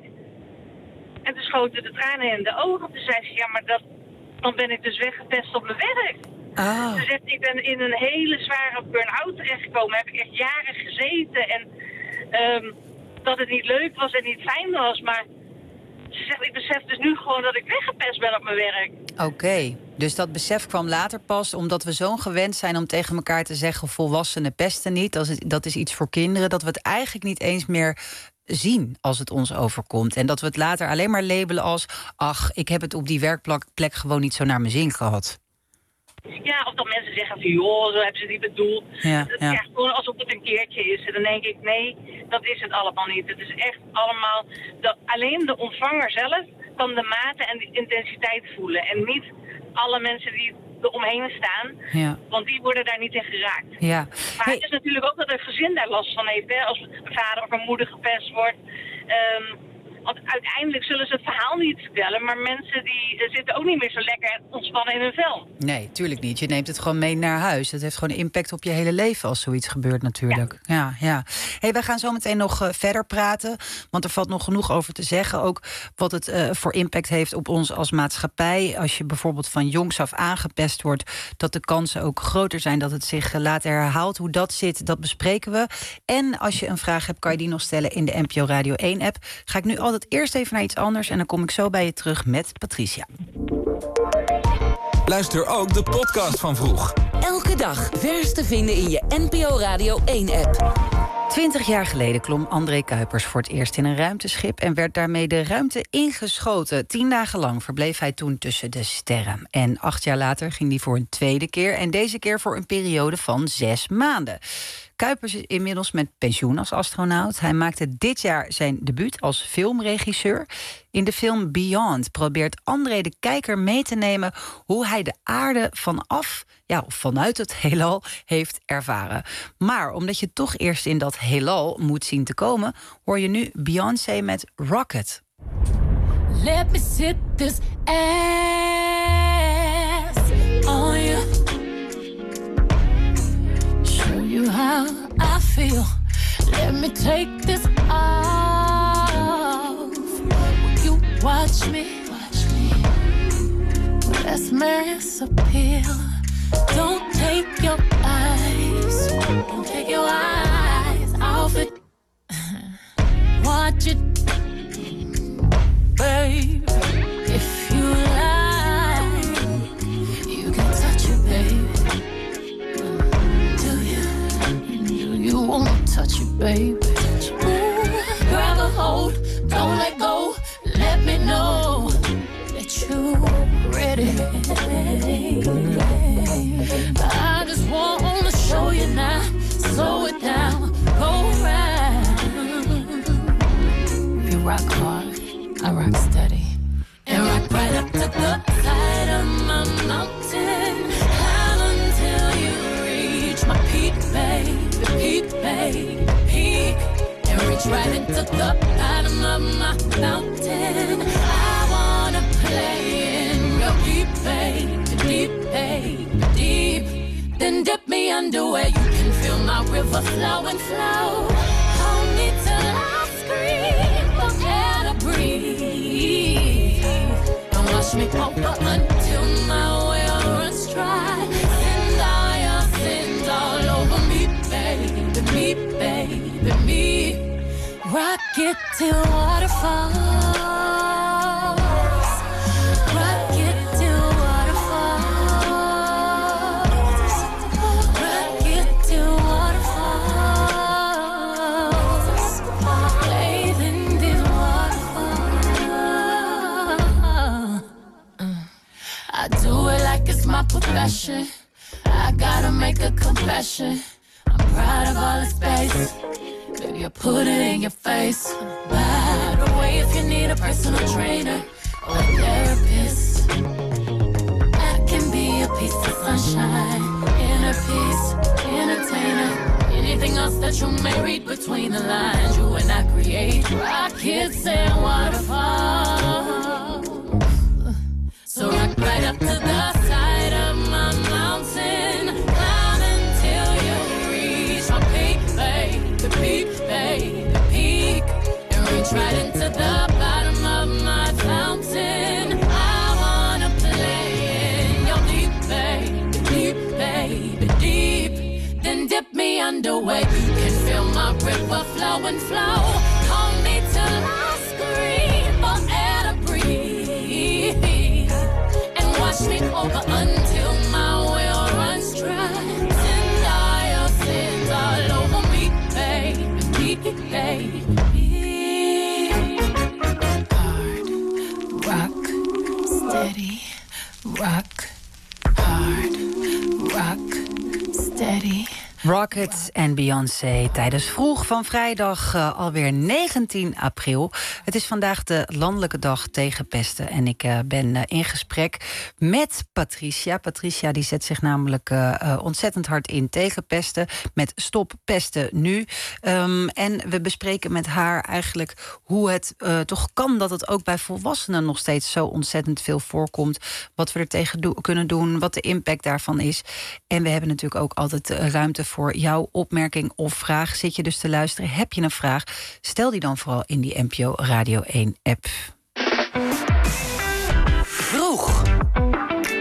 En toen schoten de tranen in de ogen. Toen zei ze, ja, maar dat, dan ben ik dus weggepest op mijn werk. Oh. Ze zegt, ik ben in een hele zware burn-out terechtgekomen. Heb ik echt jaren gezeten. En um, dat het niet leuk was en niet fijn was, maar ze zegt, ik besef dus nu gewoon dat ik weggepest ben op mijn werk. Oké, okay. Dus dat besef kwam later pas, omdat we zo gewend zijn om tegen elkaar te zeggen, volwassenen pesten niet, dat is, dat is iets voor kinderen, dat we het eigenlijk niet eens meer zien als het ons overkomt. En dat we het later alleen maar labelen als, ach, ik heb het op die werkplek gewoon niet zo naar mijn zin gehad. Ja, of dat mensen zeggen van, joh, zo hebben ze het niet bedoeld. Ja, het ja. is gewoon alsof het een keertje is. En dan denk ik, nee, dat is het allemaal niet. Het is echt allemaal, de, alleen de ontvanger zelf kan de mate en de intensiteit voelen. En niet alle mensen die er omheen staan, ja. Want die worden daar niet in geraakt. Ja. Maar Hey. het is natuurlijk ook dat een gezin daar last van heeft. Hè? Als een vader of een moeder gepest wordt. Um, Want uiteindelijk zullen ze het verhaal niet vertellen, maar mensen die zitten ook niet meer zo lekker ontspannen in hun vel. Nee, tuurlijk niet. Je neemt het gewoon mee naar huis. Het heeft gewoon impact op je hele leven als zoiets gebeurt natuurlijk. Ja, ja. ja. Hey, wij gaan zo meteen nog uh, verder praten, want er valt nog genoeg over te zeggen. Ook wat het uh, voor impact heeft op ons als maatschappij. Als je bijvoorbeeld van jongs af aangepest wordt, dat de kansen ook groter zijn dat het zich uh, later herhaalt. Hoe dat zit, dat bespreken we. En als je een vraag hebt, kan je die nog stellen in de N P O Radio één app. Ga ik nu al altijd eerst even naar iets anders en dan kom ik zo bij je terug met Patricia. Luister ook de podcast van Vroeg. Elke dag vers te vinden in je N P O Radio één-app. Twintig jaar geleden klom André Kuipers voor het eerst in een ruimteschip en werd daarmee de ruimte ingeschoten. Tien dagen lang verbleef hij toen tussen de sterren. En acht jaar later ging hij voor een tweede keer en deze keer voor een periode van zes maanden. Kuipers is inmiddels met pensioen als astronaut. Hij maakte dit jaar zijn debuut als filmregisseur. In de film Beyond probeert André de kijker mee te nemen hoe hij de aarde vanaf, ja, of vanuit het heelal heeft ervaren. Maar omdat je toch eerst in dat heelal moet zien te komen, hoor je nu Beyoncé met Rocket. Let me sit this ass on you. Show you how I feel. Let me take this off. You watch me, watch me. Let's mass appeal. Don't take your eyes, don't take your eyes off it. Watch it, babe. If you like, you can touch it, babe. Do you? Do you wanna touch it, babe? Ooh, grab a hold, don't let go. Let me know that you're ready. I just wanna show you now. Slow it down, go round. You rock hard, I rock steady. And rock right up to the side of my mountain. Climb until you reach my peak, baby, peak, baby, peak. And reach right into the bottom of my mountain. I wanna play in real deep, baby, deep, baby, deep. Then dip me under where you can feel my river flow and flow. Hold me till I scream for air to breathe. Don't wash me over until my well runs dry. Send all your sins all over me, baby, me, baby, me. Rock it till waterfalls. Rock it till waterfalls. Rock it till waterfalls. Bathe in this waterfall. I do it like it's my profession. I gotta make a confession. I'm proud of all the space. Baby, I put it in your face. By the way, if you need a personal trainer or a therapist, I can be a piece of sunshine, inner peace, entertainer. Anything else that you may read between the lines, you and I create rockets and waterfalls. So rock right up to the side of my mountain. Climb until you reach my peak, babe, the peak, babe, the peak. And reach right into the bottom of my fountain. I wanna play in your deep, babe, deep, babe, deep. Then dip me under where you can feel my river flow and flow. Hold me till I scream for air to breathe. And wash me over until my well runs dry. Send all your sins all over me, baby, baby. Hard, rock, steady, rock, hard, rock, steady. Rocket en Beyoncé tijdens Vroeg van vrijdag uh, alweer negentien april. Het is vandaag de landelijke dag tegen pesten. En ik uh, ben uh, in gesprek met Patricia. Patricia die zet zich namelijk uh, uh, ontzettend hard in tegen pesten. Met Stop Pesten Nu. Um, en we bespreken met haar eigenlijk hoe het uh, toch kan dat het ook bij volwassenen nog steeds zo ontzettend veel voorkomt. Wat we er tegen do- kunnen doen, wat de impact daarvan is. En we hebben natuurlijk ook altijd uh, ruimte voor jouw opmerking of vraag. Zit je dus te luisteren? Heb je een vraag? Stel die dan vooral in die N P O Radio één app. Vroeg.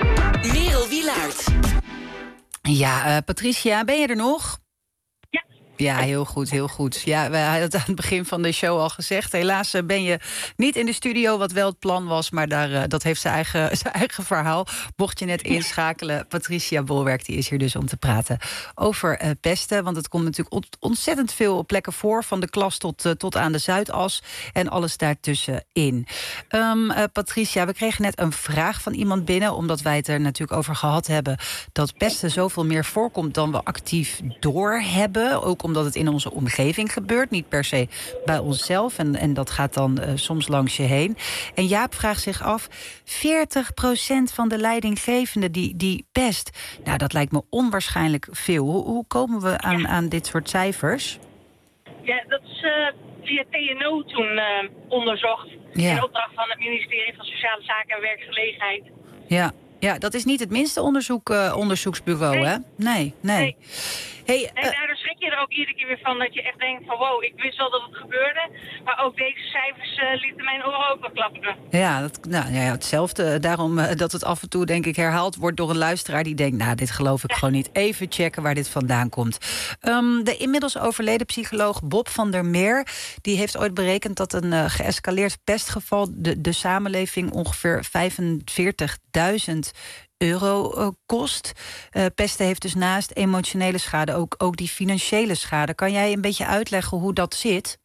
Merel Wielaert. Ja, uh, Patricia, ben je er nog? Ja. Ja, heel goed, heel goed. Ja, we hadden het aan het begin van de show al gezegd. Helaas uh, ben je niet in de studio, wat wel het plan was, maar daar, uh, dat heeft zijn eigen, zijn eigen verhaal. Mocht je net inschakelen, Patricia Bolwerk die is hier dus om te praten over uh, pesten. Want het komt natuurlijk ont- ontzettend veel plekken voor, van de klas tot, uh, tot aan de Zuidas en alles daartussenin. Um, uh, Patricia, we kregen net een vraag van iemand binnen, omdat wij het er natuurlijk over gehad hebben dat pesten zoveel meer voorkomt dan we actief doorhebben. Ook omdat het in onze omgeving gebeurt, niet per se bij onszelf. En, en dat gaat dan uh, soms langs je heen. En Jaap vraagt zich af, veertig procent van de leidinggevenden die, die pest. Nou, dat lijkt me onwaarschijnlijk veel. Hoe, hoe komen we aan, ja. aan dit soort cijfers? Ja, dat is uh, via T N O toen uh, onderzocht. Ja. In opdracht van het ministerie van Sociale Zaken en Werkgelegenheid. Ja. Ja, dat is niet het minste onderzoek, uh, onderzoeksbureau, nee. hè? Nee, nee. nee. Hey, nee, uh, daardoor schrik je er ook iedere keer weer van dat je echt denkt van wow, ik wist wel dat het gebeurde. Maar ook deze cijfers uh, lieten mijn oren ook wel klapperen. Ja, dat, nou, ja, hetzelfde. Daarom uh, dat het af en toe denk ik herhaald wordt door een luisteraar die denkt, nou, dit geloof ik ja. gewoon niet. Even checken waar dit vandaan komt. Um, de inmiddels overleden psycholoog Bob van der Meer, die heeft ooit berekend dat een uh, geëscaleerd pestgeval de, de samenleving ongeveer vijfenveertigduizend euro uh, kost. Uh, pesten heeft dus naast emotionele schade ook, ook die financiële schade. Kan jij een beetje uitleggen hoe dat zit?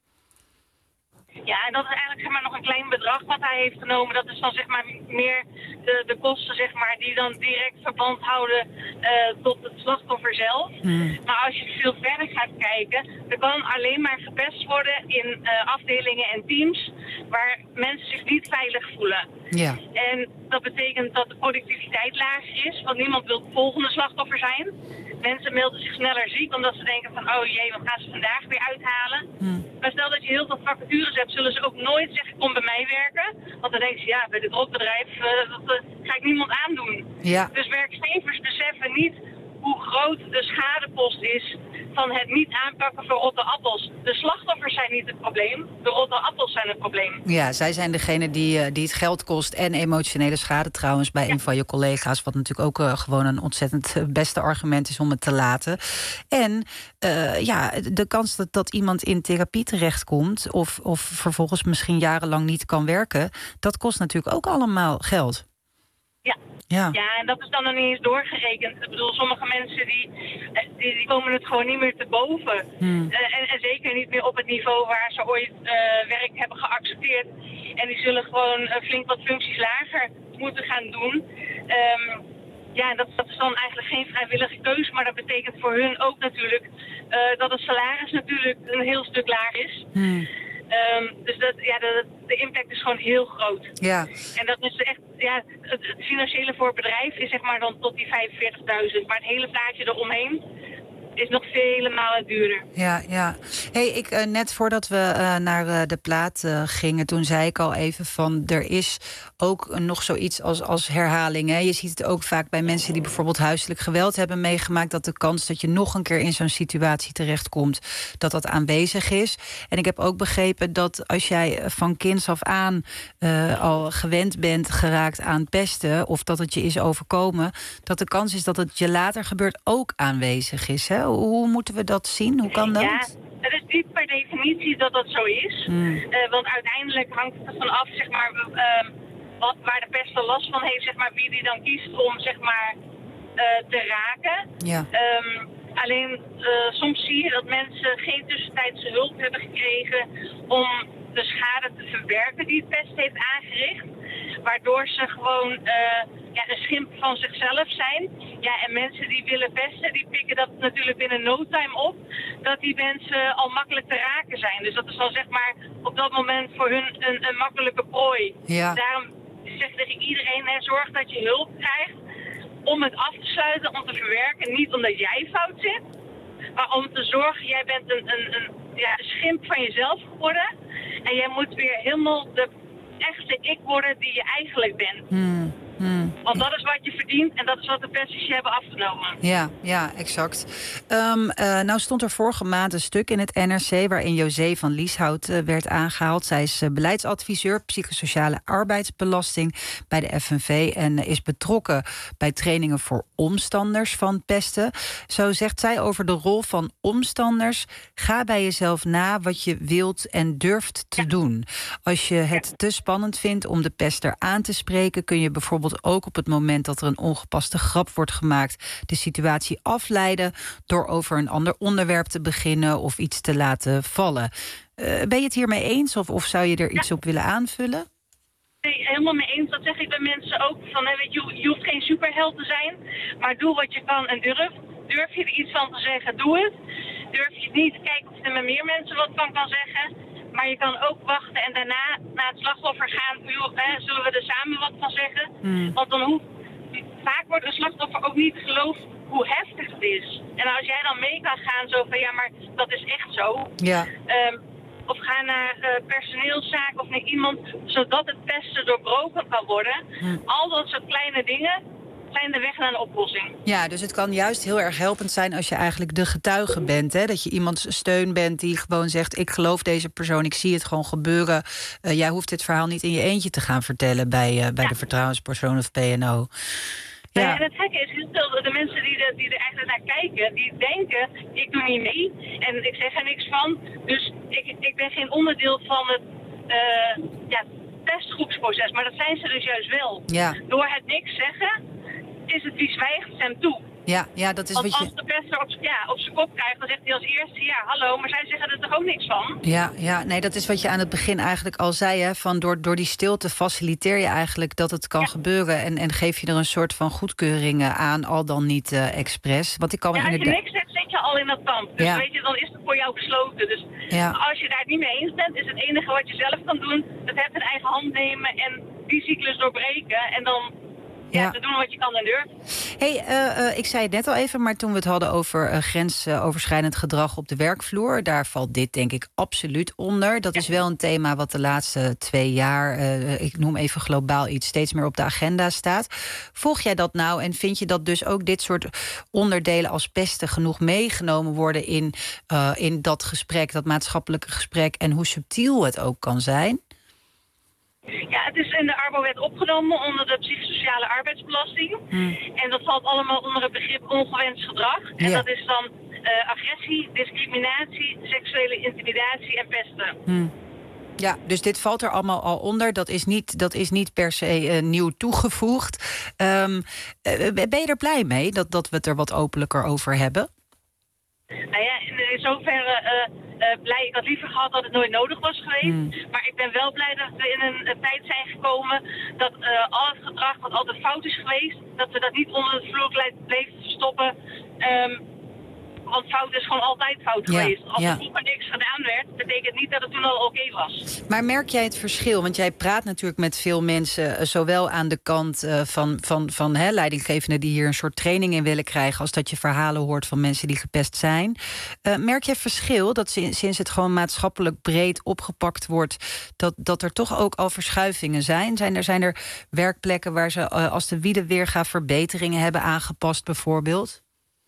Ja, en dat is eigenlijk zeg maar, nog een klein bedrag wat hij heeft genomen. Dat is dan zeg maar meer de, de kosten zeg maar, die dan direct verband houden uh, tot het slachtoffer zelf. Hmm. Maar als je veel verder gaat kijken, er kan alleen maar gepest worden in uh, afdelingen en teams waar mensen zich niet veilig voelen. Ja. En dat betekent dat de productiviteit lager is, want niemand wil het volgende slachtoffer zijn. Mensen melden zich sneller ziek omdat ze denken van oh jee, wat gaan ze vandaag weer uithalen. Hmm. Maar stel dat je heel veel vacatures hebt, zullen ze ook nooit zeggen kom bij mij werken. Want dan denken ze ja, bij dit rotbedrijf uh, dat uh, ga ik niemand aandoen. Ja. Dus werkgevers beseffen niet hoe groot de schadepost is van het niet aanpakken van rotte appels. De slachtoffers zijn niet het probleem, de rotte appels zijn het probleem. Ja, zij zijn degene die, die het geld kost en emotionele schade trouwens bij ja. een van je collega's, wat natuurlijk ook uh, gewoon een ontzettend beste argument is om het te laten. En uh, ja, de kans dat, dat iemand in therapie terechtkomt of, of vervolgens misschien jarenlang niet kan werken, dat kost natuurlijk ook allemaal geld. Ja. Ja. ja, en dat is dan nog niet eens doorgerekend. Ik bedoel, sommige mensen die, die, die komen het gewoon niet meer te boven. Hmm. Uh, en, en zeker niet meer op het niveau waar ze ooit uh, werk hebben geaccepteerd. En die zullen gewoon uh, flink wat functies lager moeten gaan doen. Um, ja, dat, dat is dan eigenlijk geen vrijwillige keuze. Maar dat betekent voor hun ook natuurlijk uh, dat het salaris natuurlijk een heel stuk laag is. Hmm. Um, dus dat, ja, de, de impact is gewoon heel groot. Ja. En dat is echt, ja, het, het financiële voor het bedrijf is zeg maar dan tot die vijfenveertigduizend. Maar het hele plaatje eromheen is nog vele malen duurder. Ja, ja. Hey, ik, uh, net voordat we uh, naar uh, de plaat uh, gingen, toen zei ik al even van er is ook uh, nog zoiets als, als herhaling. Hè? Je ziet het ook vaak bij mensen die bijvoorbeeld huiselijk geweld hebben meegemaakt, dat de kans dat je nog een keer in zo'n situatie terechtkomt, dat dat aanwezig is. En ik heb ook begrepen dat als jij van kinds af aan uh, al gewend bent geraakt aan pesten, of dat het je is overkomen, dat de kans is dat het je later gebeurt ook aanwezig is. Hè? Hoe moeten we dat zien? Hoe kan dat? Ja, het is niet per definitie dat dat zo is. Hmm. Uh, want uiteindelijk hangt het ervan af, zeg maar, uh, wat, waar de pest last van heeft, zeg maar, wie die dan kiest om, zeg maar, uh, te raken. Ja. Um, alleen, uh, soms zie je dat mensen geen tussentijdse hulp hebben gekregen om de schade te verwerken die het pest heeft aangericht. Waardoor ze gewoon uh, ja, een schimp van zichzelf zijn. Ja, en mensen die willen pesten, die pikken dat natuurlijk binnen no time op. Dat die mensen al makkelijk te raken zijn. Dus dat is dan zeg maar op dat moment voor hun een, een makkelijke prooi. Ja. Daarom zeg ik iedereen, hè, zorg dat je hulp krijgt om het af te sluiten, om te verwerken. Niet omdat jij fout zit, maar om te zorgen, jij bent een, een, een, ja, een schimp van jezelf geworden. En jij moet weer helemaal de echte ik worden die je eigenlijk bent. Hmm. Hmm. Want dat is wat je verdient en dat is wat de pesters je hebben afgenomen. Ja, ja, exact. Um, uh, nou stond er vorige maand een stuk in het N R C... waarin José van Lieshout uh, werd aangehaald. Zij is uh, beleidsadviseur psychosociale arbeidsbelasting bij de F N V... en uh, is betrokken bij trainingen voor omstanders van pesten. Zo zegt zij over de rol van omstanders: ga bij jezelf na wat je wilt en durft te ja. doen. Als je het ja. te spannend vindt om de pester aan te spreken... kun je bijvoorbeeld ook op het moment dat er een ongepaste grap wordt gemaakt... de situatie afleiden door over een ander onderwerp te beginnen... of iets te laten vallen. Uh, ben je het hiermee eens of, of zou je er iets ja. op willen aanvullen? Nee, helemaal mee eens. Dat zeg ik bij mensen ook. Van, hè, weet je, je hoeft geen superheld te zijn, maar doe wat je kan en durf. Durf je er iets van te zeggen, doe het. Durf je niet, kijk of er met meer mensen wat van kan zeggen... Maar je kan ook wachten en daarna naar het slachtoffer gaan. Hè, zullen we er samen wat van zeggen? Mm. Want dan hoeft, vaak wordt een slachtoffer ook niet geloofd hoe heftig het is. En als jij dan mee kan gaan, zo van ja, maar dat is echt zo. Ja. Um, of ga naar uh, personeelszaken of naar iemand, zodat het pesten doorbroken kan worden. Mm. Al dat soort kleine dingen zijn de weg naar een oplossing. Ja, dus het kan juist heel erg helpend zijn als je eigenlijk de getuige bent. Hè? Dat je iemands steun bent die gewoon zegt: ik geloof deze persoon, ik zie het gewoon gebeuren. Uh, jij hoeft dit verhaal niet in je eentje te gaan vertellen bij, uh, bij ja. de vertrouwenspersoon of P N O. Ja. Ja, en het gekke is, heel veel de mensen die er, die er eigenlijk naar kijken, die denken: ik doe niet mee en ik zeg er niks van. Dus ik, ik ben geen onderdeel van het uh, ja, testgroepsproces. Maar dat zijn ze dus juist wel. Ja. Door het niks zeggen is het wie zwijgt hem toe. Ja, ja, dat is Want wat je... als de pester op, ja, op zijn kop krijgt, dan zegt hij als eerste: ja, hallo, maar zij zeggen er toch ook niks van? Ja, ja, nee, dat is wat je aan het begin eigenlijk al zei. Hè, van door, door die stilte faciliteer je eigenlijk dat het kan ja. gebeuren. En, en geef je er een soort van goedkeuring aan, al dan niet uh, expres. Want ik kan ja, me als je inderdaad... niks zegt, zit je al in dat kamp. Dus ja. weet je, dan is het voor jou besloten. Dus ja. als je daar het niet mee eens bent, is het enige wat je zelf kan doen het het in eigen hand nemen en die cyclus doorbreken. En dan... Ja, ja, te doen wat je kan en durft. Hey, uh, uh, ik zei het net al even, maar toen we het hadden over uh, grensoverschrijdend gedrag op de werkvloer, daar valt dit denk ik absoluut onder. Dat ja. is wel een thema wat de laatste twee jaar, uh, ik noem even globaal iets, steeds meer op de agenda staat. Volg jij dat nou en vind je dat dus ook dit soort onderdelen als pesten genoeg meegenomen worden in, uh, in dat gesprek, dat maatschappelijke gesprek, en hoe subtiel het ook kan zijn? Ja, het is in de Arbowet opgenomen onder de psychosociale arbeidsbelasting. Hmm. En dat valt allemaal onder het begrip ongewenst gedrag. En ja. dat is dan uh, agressie, discriminatie, seksuele intimidatie en pesten. Hmm. Ja, dus dit valt er allemaal al onder. Dat is niet, dat is niet per se uh, nieuw toegevoegd. Um, uh, ben je er blij mee dat, dat we het er wat openlijker over hebben? Nou ja, in zoverre uh, uh, blij. Ik had liever gehad dat het nooit nodig was geweest. Mm. Maar ik ben wel blij dat we in een, een tijd zijn gekomen dat uh, al het gedrag wat altijd fout is geweest, dat we dat niet onder het vloer bleven stoppen. Um, Want fout is gewoon altijd fout ja, geweest. Als ja. er vroeger niks gedaan werd, betekent niet dat het toen al oké okay was. Maar merk jij het verschil? Want jij praat natuurlijk met veel mensen, uh, zowel aan de kant uh, van, van, van hè, leidinggevenden die hier een soort training in willen krijgen, als dat je verhalen hoort van mensen die gepest zijn. Uh, merk jij verschil dat sinds het gewoon maatschappelijk breed opgepakt wordt, dat, dat er toch ook al verschuivingen zijn? Zijn er, zijn er werkplekken waar ze uh, als de wiede weerga verbeteringen hebben aangepast bijvoorbeeld?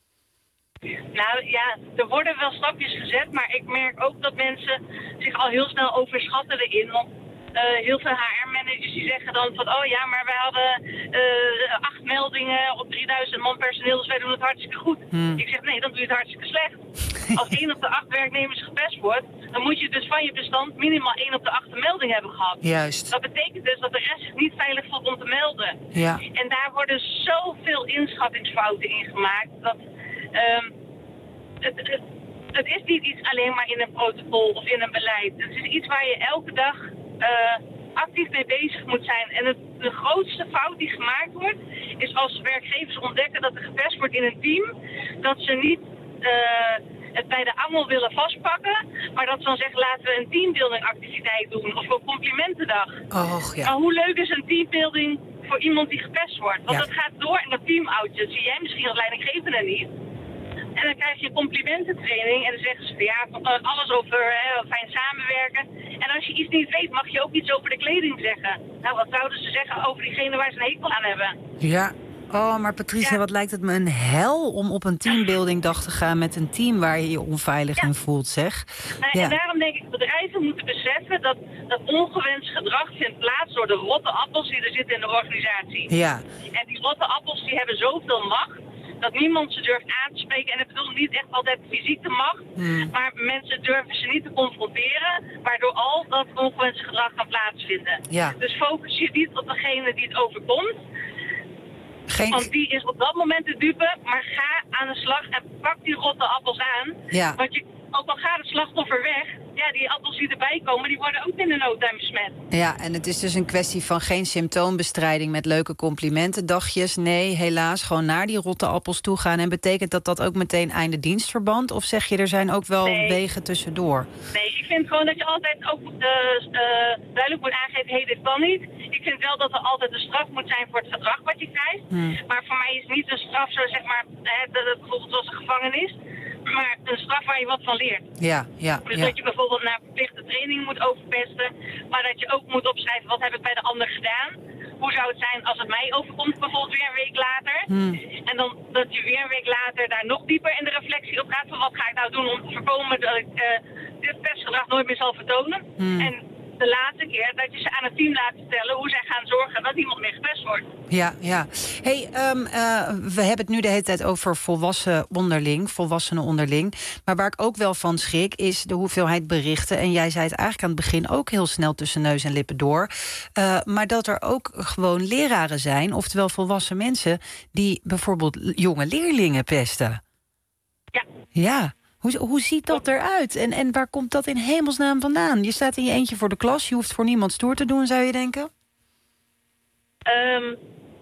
Nou ja, er worden wel stapjes gezet, maar ik merk ook dat mensen zich al heel snel overschatten erin. Want uh, heel veel H R-managers die zeggen dan van, oh ja, maar wij hadden uh, acht meldingen op drieduizend man personeel, dus wij doen het hartstikke goed. Hmm. Ik zeg, nee, dan doe je het hartstikke slecht. Als één op de acht werknemers gepest wordt, dan moet je dus van je bestand minimaal één op de acht melding hebben gehad. Juist. Dat betekent dus dat de rest zich niet veilig voelt om te melden. Ja. En daar worden zoveel inschattingsfouten in gemaakt, dat... Um, het, het, het is niet iets alleen maar in een protocol of in een beleid. Het is iets waar je elke dag uh, actief mee bezig moet zijn. En het, de grootste fout die gemaakt wordt, is als werkgevers ontdekken dat er gepest wordt in een team, dat ze niet uh, het bij de angel willen vastpakken, maar dat ze dan zeggen, laten we een teambuilding activiteit doen of een complimentendag. Oh, ja. Maar hoe leuk is een teambuilding voor iemand die gepest wordt? Want ja. het gaat door in dat teamoutje. Dat zie jij misschien als leidinggevende niet. En dan krijg je complimententraining en dan zeggen ze van ja, alles over hè, fijn samenwerken. En als je iets niet weet, mag je ook iets over de kleding zeggen. Nou, wat zouden ze zeggen over diegene waar ze een hekel aan hebben? Ja. Oh, maar Patricia, Ja. wat lijkt het me een hel om op een teambuildingdag te gaan met een team waar je je onveilig Ja. in voelt, zeg. Nou, Ja. En daarom denk ik, bedrijven moeten beseffen dat, dat ongewenst gedrag vindt plaats door de rotte appels die er zitten in de organisatie. Ja. En die rotte appels die hebben zoveel macht dat niemand ze durft aan te spreken. En dat bedoelt niet echt altijd fysieke macht, Hmm. maar mensen durven ze niet te confronteren, waardoor al dat ongewenste gedrag kan plaatsvinden. Ja. Dus focus je niet op degene die het overkomt, Geen... want die is op dat moment de dupe, maar ga aan de slag en pak die rotte appels aan. Ja. Want je, ook al gaat het slachtoffer weg, ja, die appels die erbij komen, die worden ook binnen no time besmet. Ja, en het is dus een kwestie van geen symptoombestrijding met leuke complimenten, dagjes. Nee, helaas, gewoon naar die rotte appels toe gaan. En betekent dat dat ook meteen einde dienstverband? Of zeg je, er zijn ook wel Nee. wegen tussendoor? Nee, ik vind gewoon dat je altijd ook uh, uh, duidelijk moet aangeven, hé, hey, dit kan niet. Ik vind wel dat er altijd een straf moet zijn voor het gedrag wat je krijgt. Hmm. Maar voor mij is niet een straf zo, zeg maar, hè, dat het bijvoorbeeld zoals een gevangenis, maar een straf waar je wat van leert. Ja, ja, Dus ja. dat je bijvoorbeeld naar verplichte training moet overpesten, maar dat je ook moet opschrijven wat heb ik bij de ander gedaan. Hoe zou het zijn als het mij overkomt, bijvoorbeeld weer een week later. Hmm. En dan dat je weer een week later daar nog dieper in de reflectie op gaat van wat ga ik nou doen om te voorkomen dat ik uh, dit pestgedrag nooit meer zal vertonen. Hmm. En de laatste keer dat je ze aan het team laat vertellen hoe zij gaan zorgen dat niemand meer gepest wordt. Ja, ja. Hey, um, uh, we hebben het nu de hele tijd over volwassen onderling, volwassenen onderling. Maar waar ik ook wel van schrik is de hoeveelheid berichten. En jij zei het eigenlijk aan het begin ook heel snel tussen neus en lippen door. Uh, maar dat er ook gewoon leraren zijn, oftewel volwassen mensen, die bijvoorbeeld jonge leerlingen pesten. Ja. Ja. Hoe, hoe ziet dat eruit? En, en waar komt dat in hemelsnaam vandaan? Je staat in je eentje voor de klas, je hoeft voor niemand stoer te doen, zou je denken? Um,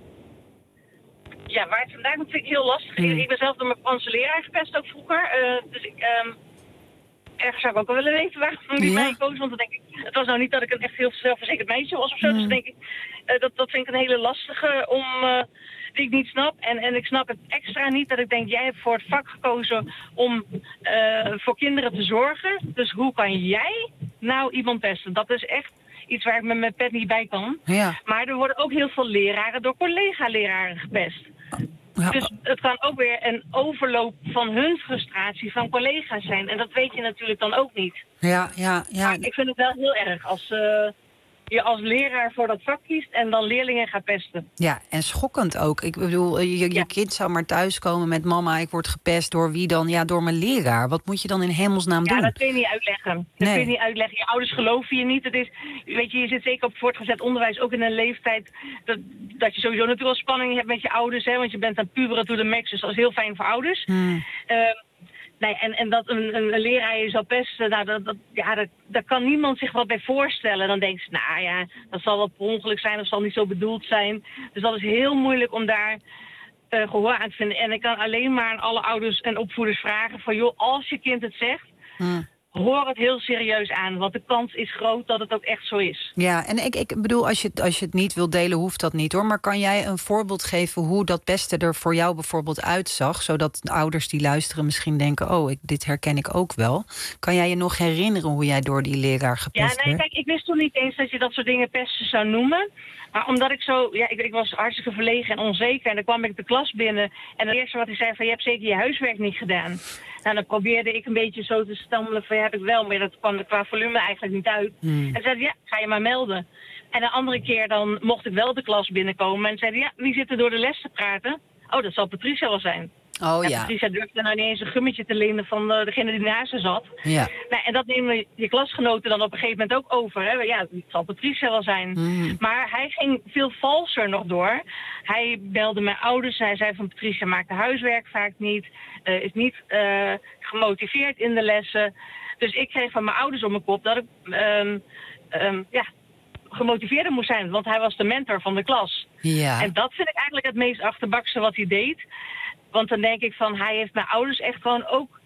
ja, waar het vandaan komt vind ik heel lastig. Hmm. Ik ben zelf door mijn Franse leraar gepest ook vroeger. Uh, dus ik, um, ergens zou ik ook wel willen weten waarom die Ja. mij koos. Want dan denk ik, het was nou niet dat ik een echt heel zelfverzekerd meisje was of zo. Hmm. Dus dan denk ik, uh, dat, dat vind ik een hele lastige om... Uh, die ik niet snap. En, en ik snap het extra niet dat ik denk, jij hebt voor het vak gekozen om uh, voor kinderen te zorgen. Dus hoe kan jij nou iemand pesten? Dat is echt iets waar ik met mijn pet niet bij kan. Ja. Maar er worden ook heel veel leraren door collega-leraren gepest. Ja. Dus het kan ook weer een overloop van hun frustratie van collega's zijn. En dat weet je natuurlijk dan ook niet. Ja, ja, ja. Maar ik vind het wel heel erg als... Uh, je als leraar voor dat vak kiest en dan leerlingen gaat pesten. Ja, en schokkend ook. Ik bedoel, je, je Ja. kind zou maar thuiskomen met mama, ik word gepest door wie dan? Ja, door mijn leraar. Wat moet je dan in hemelsnaam Ja, doen? dat kun je niet uitleggen. Dat Nee. kun je niet uitleggen. Je ouders geloven je niet. Het is, weet je, je zit zeker op voortgezet onderwijs, ook in een leeftijd dat, dat je sowieso natuurlijk wel spanning hebt met je ouders, hè, want je bent aan puberen to the max, dus dat is heel fijn voor ouders. Hmm. Uh, Nee, en, en dat een, een, een leraar je zou pesten, nou, dat, dat, ja, dat, daar kan niemand zich wat bij voorstellen. Dan denk je, nou ja, dat zal wel per ongeluk zijn of zal niet zo bedoeld zijn. Dus dat is heel moeilijk om daar uh, gehoor aan te vinden. En ik kan alleen maar aan alle ouders en opvoeders vragen van, joh, als je kind het zegt, Hmm. hoor het heel serieus aan. Want de kans is groot dat het ook echt zo is. Ja, en ik, ik bedoel, als je, als je het niet wilt delen, hoeft dat niet hoor. Maar kan jij een voorbeeld geven hoe dat pesten er voor jou bijvoorbeeld uitzag? Zodat de ouders die luisteren misschien denken, oh, ik, dit herken ik ook wel. Kan jij je nog herinneren hoe jij door die leraar gepest Ja, nee, werd? kijk, ik wist toen niet eens dat je dat soort dingen pesten zou noemen. Maar omdat ik zo, ja, ik, ik was hartstikke verlegen en onzeker. En dan kwam ik de klas binnen. En het eerste wat hij zei van, je hebt zeker je huiswerk niet gedaan. Nou, dan probeerde ik een beetje zo te stammelen van, ja, heb ik wel. Maar dat kwam er qua volume eigenlijk niet uit. Hmm. En zeiden, ja, ga je maar melden. En een andere keer dan mocht ik wel de klas binnenkomen. En zeiden, ja, wie zit er door de les te praten? Oh, dat zal Patricia wel zijn. Oh en ja. Patricia durfde nou niet eens een gummetje te lenen van uh, degene die naast ze zat. Ja. Nou, en dat nemen je klasgenoten dan op een gegeven moment ook over. Hè? Ja, het zal Patricia wel zijn. Hmm. Maar hij ging veel valser nog door. Hij belde mijn ouders. Hij zei van, Patricia maakt de huiswerk vaak niet. Uh, is niet uh, gemotiveerd in de lessen. Dus ik kreeg van mijn ouders op mijn kop dat ik um, um, ja, gemotiveerder moest zijn. Want hij was de mentor van de klas. Ja. En dat vind ik eigenlijk het meest achterbakse wat hij deed. Want dan denk ik van, hij heeft mijn ouders echt gewoon ook,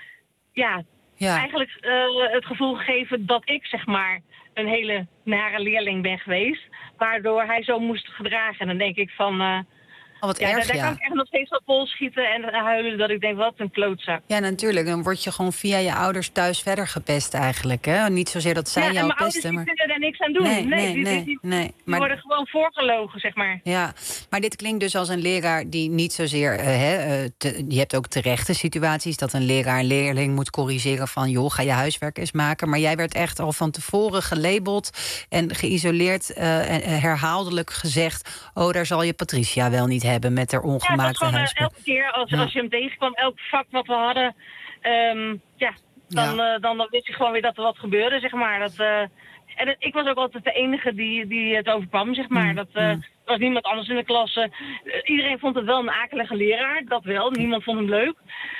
ja, Ja. eigenlijk uh, het gevoel gegeven dat ik, zeg maar, een hele nare leerling ben geweest. Waardoor hij zo moest gedragen. En dan denk ik van, uh, Oh, wat ja, erg, daar, daar ja. kan ik echt nog steeds op pol schieten en huilen dat ik denk, wat een klootzak. Ja, natuurlijk. Dan word je gewoon via je ouders thuis verder gepest eigenlijk. Hè? Niet zozeer dat zij ja, en jou mijn pesten. ouders Maar... die kunnen daar niks aan doen. Nee, Nee, nee, die, nee, die, die, nee. die Maar- worden gewoon voorgelogen, zeg maar. Ja, maar dit klinkt dus als een leraar die niet zozeer... Uh, hè, uh, te, je hebt ook terechte situaties dat een leraar een leerling moet corrigeren van... joh, ga je huiswerk eens maken. Maar jij werd echt al van tevoren gelabeld en geïsoleerd... Uh, en herhaaldelijk gezegd... oh, daar zal je Patricia wel niet hebben met haar Ja, het was ongemaakte gewoon uh, huiswerk. elke keer als, Ja. als je hem tegenkwam, elk vak wat we hadden... Um, ja, dan, Ja. uh, dan, dan wist je gewoon weer dat er wat gebeurde, zeg maar. Dat, uh, en het, ik was ook altijd de enige die, die het overkwam, zeg maar. Mm, Dat uh, mm. er was niemand anders in de klas. Uh, iedereen vond het wel een akelige leraar, dat wel. Niemand vond hem leuk.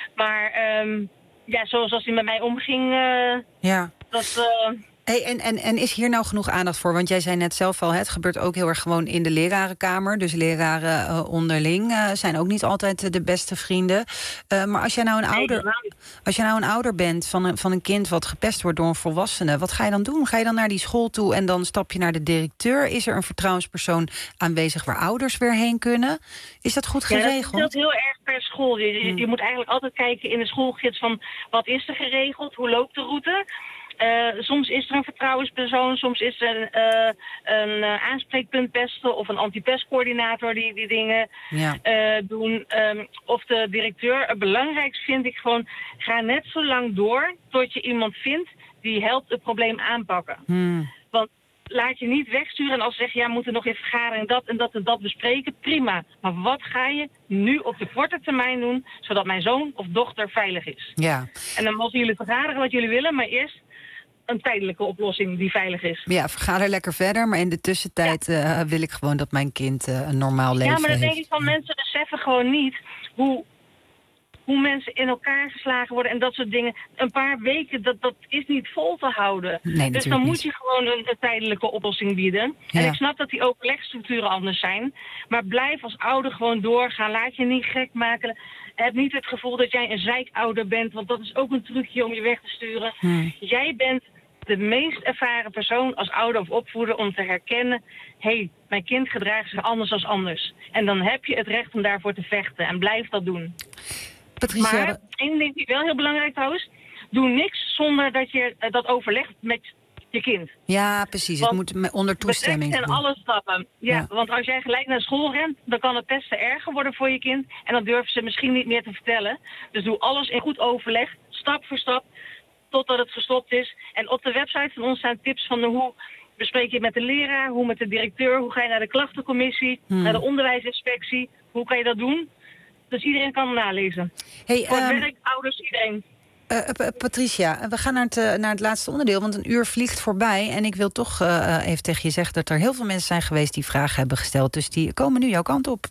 Maar um, ja, zoals als hij met mij omging, uh, Ja. dat... Uh, Hey, en, en, en is hier nou genoeg aandacht voor? Want jij zei net zelf al, het gebeurt ook heel erg gewoon in de lerarenkamer. Dus leraren uh, onderling uh, zijn ook niet altijd uh, de beste vrienden. Uh, maar als jij nou een ouder, als jij nou een ouder bent van een, van een kind wat gepest wordt door een volwassene, wat ga je dan doen? Ga je dan naar die school toe en dan stap je naar de directeur? Is er een vertrouwenspersoon aanwezig waar ouders weer heen kunnen? Is dat goed geregeld? Ja, dat verschilt heel erg per school. Je, je, je moet eigenlijk altijd kijken in de schoolgids van wat is er geregeld, hoe loopt de route. Uh, soms is er een vertrouwenspersoon, soms is er uh, een uh, aanspreekpunt pesten of een anti-pestcoördinator die die dingen ja. uh, doen. Um, of de directeur. Het belangrijkste vind ik gewoon, ga net zo lang door tot je iemand vindt die helpt het probleem aanpakken. Hmm. Want laat je niet wegsturen en als ze zeggen, ja, we moeten nog in vergadering dat en dat en dat bespreken, prima. Maar wat ga je nu op de korte termijn doen, zodat mijn zoon of dochter veilig is? Ja. En dan mogen jullie vergaderen wat jullie willen, maar eerst een tijdelijke oplossing die veilig is. Ja, vergader lekker verder. Maar in de tussentijd ja. uh, wil ik gewoon dat mijn kind uh, een normaal leven heeft. Ja, maar dan heeft. denk ik van mensen beseffen gewoon niet hoe, hoe mensen in elkaar geslagen worden en dat soort dingen. Een paar weken, dat, dat is niet vol te houden. Nee, dus dan niet. moet je gewoon een, een tijdelijke oplossing bieden. Ja. En ik snap dat die overlegstructuren anders zijn. Maar blijf als ouder gewoon doorgaan. Laat je niet gek maken. Heb niet het gevoel dat jij een zeikouder bent, want dat is ook een trucje om je weg te sturen. Hmm. Jij bent de meest ervaren persoon als ouder of opvoeder om te herkennen, hé, hey, mijn kind gedraagt zich anders als anders. En dan heb je het recht om daarvoor te vechten en blijf dat doen. Patricia, maar één ding die wel heel belangrijk trouwens, doe niks zonder dat je uh, dat overlegt met je kind. Ja, precies. Want het moet me- onder toestemming. en alle stappen. Ja, Ja. want als jij gelijk naar school rent, dan kan het pesten erger worden voor je kind. En dan durven ze misschien niet meer te vertellen. Dus doe alles in goed overleg, stap voor stap, totdat het gestopt is. En op de website van ons staan tips van de hoe bespreek je het met de leraar, hoe met de directeur, hoe ga je naar de klachtencommissie, Hmm. naar de onderwijsinspectie. Hoe kan je dat doen? Dus iedereen kan het nalezen. Hey, Voor het um, werk, ouders, iedereen. Uh, uh, Patricia, we gaan naar het, uh, naar het laatste onderdeel, want een uur vliegt voorbij. En ik wil toch uh, even tegen je zeggen dat er heel veel mensen zijn geweest die vragen hebben gesteld. Dus die komen nu jouw kant op.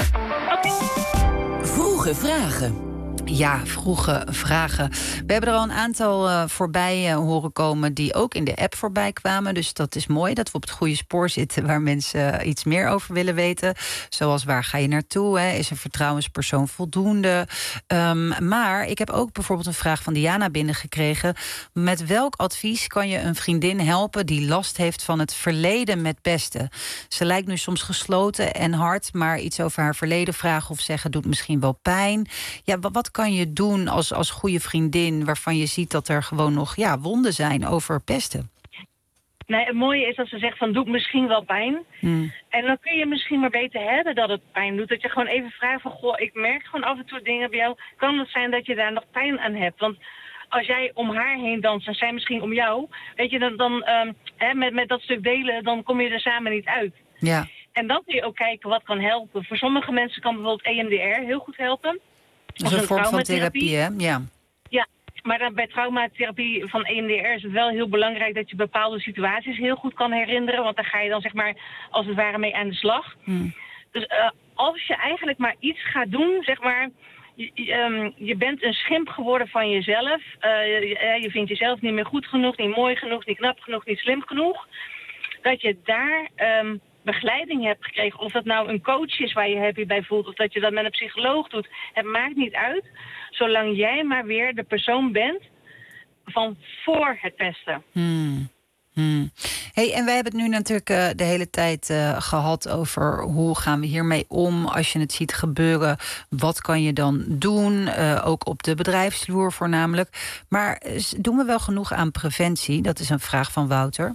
Vroege vragen. Ja, vroege vragen. We hebben er al een aantal uh, voorbij uh, horen komen die ook in de app voorbij kwamen. Dus dat is mooi dat we op het goede spoor zitten waar mensen uh, iets meer over willen weten. Zoals waar ga je naartoe? Hè? Is een vertrouwenspersoon voldoende? Um, maar ik heb ook bijvoorbeeld een vraag van Diana binnengekregen. Met welk advies kan je een vriendin helpen die last heeft van het verleden met pesten? Ze lijkt nu soms gesloten en hard, maar iets over haar verleden vragen of zeggen doet misschien wel pijn. Ja, wat kan je doen als, als goede vriendin waarvan je ziet dat er gewoon nog ja, wonden zijn over pesten? Nee, het mooie is dat ze zegt van doet misschien wel pijn. Hmm. En dan kun je misschien maar beter hebben dat het pijn doet. Dat je gewoon even vraagt van goh, ik merk gewoon af en toe dingen bij jou. Kan het zijn dat je daar nog pijn aan hebt? Want als jij om haar heen danst en zij misschien om jou, weet je, dan, dan um, hè, met, met dat stuk delen, dan kom je er samen niet uit. Ja. En dan kun je ook kijken wat kan helpen. Voor sommige mensen kan bijvoorbeeld E M D R heel goed helpen. Dat is een vorm van therapie, hè? Ja. Ja, maar dan bij traumatherapie van E M D R is het wel heel belangrijk dat je bepaalde situaties heel goed kan herinneren. Want daar ga je dan zeg maar als het ware mee aan de slag. Hmm. Dus uh, als je eigenlijk maar iets gaat doen, zeg maar, je, je, um, je bent een schimp geworden van jezelf. Uh, je, je vindt jezelf niet meer goed genoeg, niet mooi genoeg, niet knap genoeg, niet slim genoeg. Dat je daar um, begeleiding hebt gekregen. Of dat nou een coach is waar je happy bij voelt, of dat je dat met een psycholoog doet. Het maakt niet uit, zolang jij maar weer de persoon bent van voor het pesten. Hmm. Hmm. Hey, en wij hebben het nu natuurlijk uh, de hele tijd uh, gehad over hoe gaan we hiermee om als je het ziet gebeuren. Wat kan je dan doen? Uh, ook op de bedrijfsvloer voornamelijk. Maar uh, doen we wel genoeg aan preventie? Dat is een vraag van Wouter.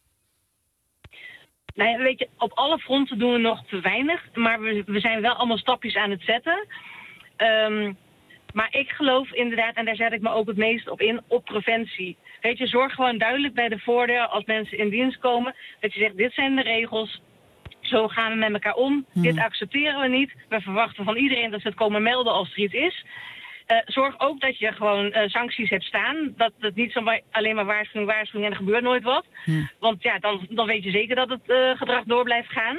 Nou ja, weet je, op alle fronten doen we nog te weinig. Maar we, we zijn wel allemaal stapjes aan het zetten. Um, maar ik geloof inderdaad, en daar zet ik me ook het meest op in, op preventie. Weet je, zorg gewoon duidelijk bij de voordeur als mensen in dienst komen. Dat je zegt, dit zijn de regels. Zo gaan we met elkaar om. Hmm. Dit accepteren we niet. We verwachten van iedereen dat ze het komen melden als er iets is. Uh, zorg ook dat je gewoon uh, sancties hebt staan. Dat het niet zo maar alleen maar waarschuwing, waarschuwing en er gebeurt nooit wat. Hmm. Want ja, dan, dan weet je zeker dat het uh, gedrag door blijft gaan.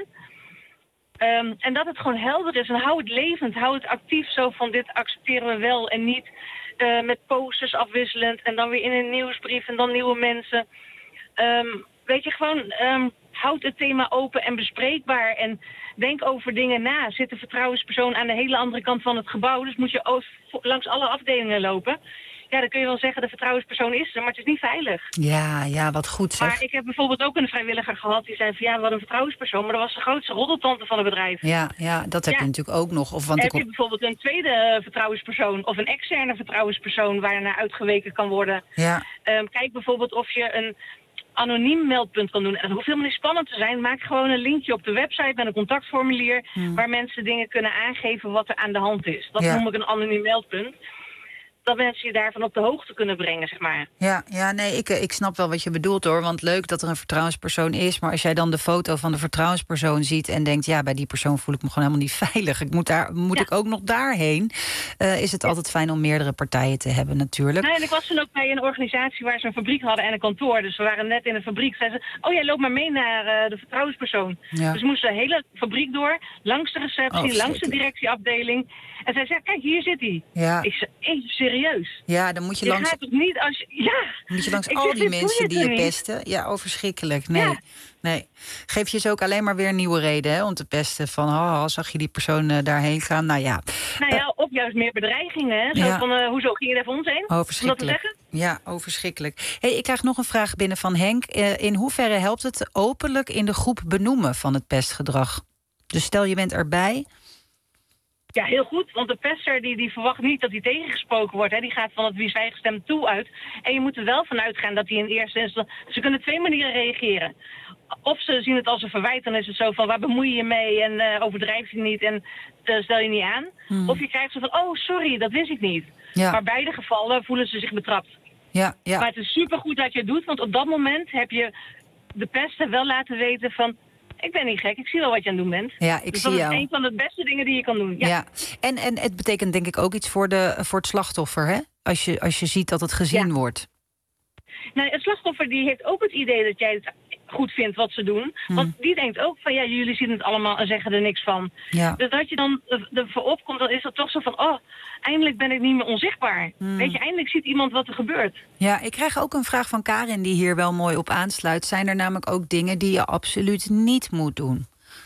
Um, en dat het gewoon helder is. En hou het levend, hou het actief zo van dit accepteren we wel. En niet uh, met posters afwisselend en dan weer in een nieuwsbrief en dan nieuwe mensen. Um, weet je, gewoon um, houd het thema open en bespreekbaar. En denk over dingen na. Zit de vertrouwenspersoon aan de hele andere kant van het gebouw. Dus moet je langs alle afdelingen lopen. Ja, dan kun je wel zeggen, de vertrouwenspersoon is er, maar het is niet veilig. Ja, ja, wat goed zeg. Maar ik heb bijvoorbeeld ook een vrijwilliger gehad die zei van ja, we hadden een vertrouwenspersoon, maar dat was de grootste roddeltante van het bedrijf. Ja, ja dat heb ja. je natuurlijk ook nog. Of want heb ik je bijvoorbeeld een tweede vertrouwenspersoon of een externe vertrouwenspersoon waar er naar uitgeweken kan worden. Ja. Um, kijk bijvoorbeeld of je een anoniem meldpunt kan doen. En dat hoeft helemaal niet spannend te zijn. Maak gewoon een linkje op de website met een contactformulier hmm. waar mensen dingen kunnen aangeven wat er aan de hand is. Dat ja. noem ik een anoniem meldpunt. Dat mensen je daarvan op de hoogte kunnen brengen, zeg maar. Ja, ja nee, ik, ik snap wel wat je bedoelt, hoor. Want leuk dat er een vertrouwenspersoon is. Maar als jij dan de foto van de vertrouwenspersoon ziet en denkt, ja, bij die persoon voel ik me gewoon helemaal niet veilig. Ik moet, daar, moet ja. ik ook nog daarheen? Uh, is het ja. altijd fijn om meerdere partijen te hebben, natuurlijk. Nee, en ik was toen ook bij een organisatie waar ze een fabriek hadden en een kantoor. Dus we waren net in een fabriek. Zeiden ze, oh, jij loopt maar mee naar uh, de vertrouwenspersoon. Ja. Dus we moesten de hele fabriek door, langs de receptie, oh, langs de directieafdeling. En zij zei, kijk, hier zit hij. Ja. Ik zei, even serieus. Ja, dan moet je, je langs... gaat toch niet als je... Ja. Moet je langs ik al die mensen die je pesten. Ja, oh, verschrikkelijk. Nee, ja. nee. Geef je ze ook alleen maar weer een nieuwe reden, hè, om te pesten. Van, oh, zag je die persoon uh, daarheen gaan? Nou ja. Nou ja, of juist meer bedreigingen. Hè? Zo ja. van, uh, hoezo ging je even ons heen? Oh, verschrikkelijk. Ja, oh, verschrikkelijk. Hey, ik krijg nog een vraag binnen van Henk. Uh, in hoeverre helpt het openlijk in de groep benoemen van het pestgedrag? Dus stel je bent erbij... Ja, heel goed, want de pester die, die verwacht niet dat hij tegengesproken wordt. Hè. Die gaat van het wie zij gestemd toe uit. En je moet er wel van uitgaan dat hij in eerste instantie... Ze kunnen twee manieren reageren. Of ze zien het als een verwijt, dan is het zo van waar bemoei je mee en uh, overdrijf je niet en uh, stel je niet aan. Hmm. Of je krijgt zo van, oh sorry, dat wist ik niet. Ja. Maar beide gevallen voelen ze zich betrapt. Ja, ja. Maar het is supergoed dat je het doet, want op dat moment heb je de pester wel laten weten van... Ik ben niet gek, ik zie wel wat je aan het doen bent. Ja, ik dus zie dat is jou. een van de beste dingen die je kan doen. Ja, ja. En, en het betekent denk ik ook iets voor, de, voor het slachtoffer, hè? Als je, als je ziet dat het gezien ja. wordt. Nou, het slachtoffer die heeft ook het idee dat jij het goed vindt wat ze doen. Hmm. Want die denkt ook van, ja, jullie zien het allemaal en zeggen er niks van. Ja. Dus dat je dan ervoor opkomt, dan is dat toch zo van... oh, eindelijk ben ik niet meer onzichtbaar. Hmm. Weet je, eindelijk ziet iemand wat er gebeurt. Ja, ik krijg ook een vraag van Karin die hier wel mooi op aansluit. Zijn er namelijk ook dingen die je absoluut niet moet doen?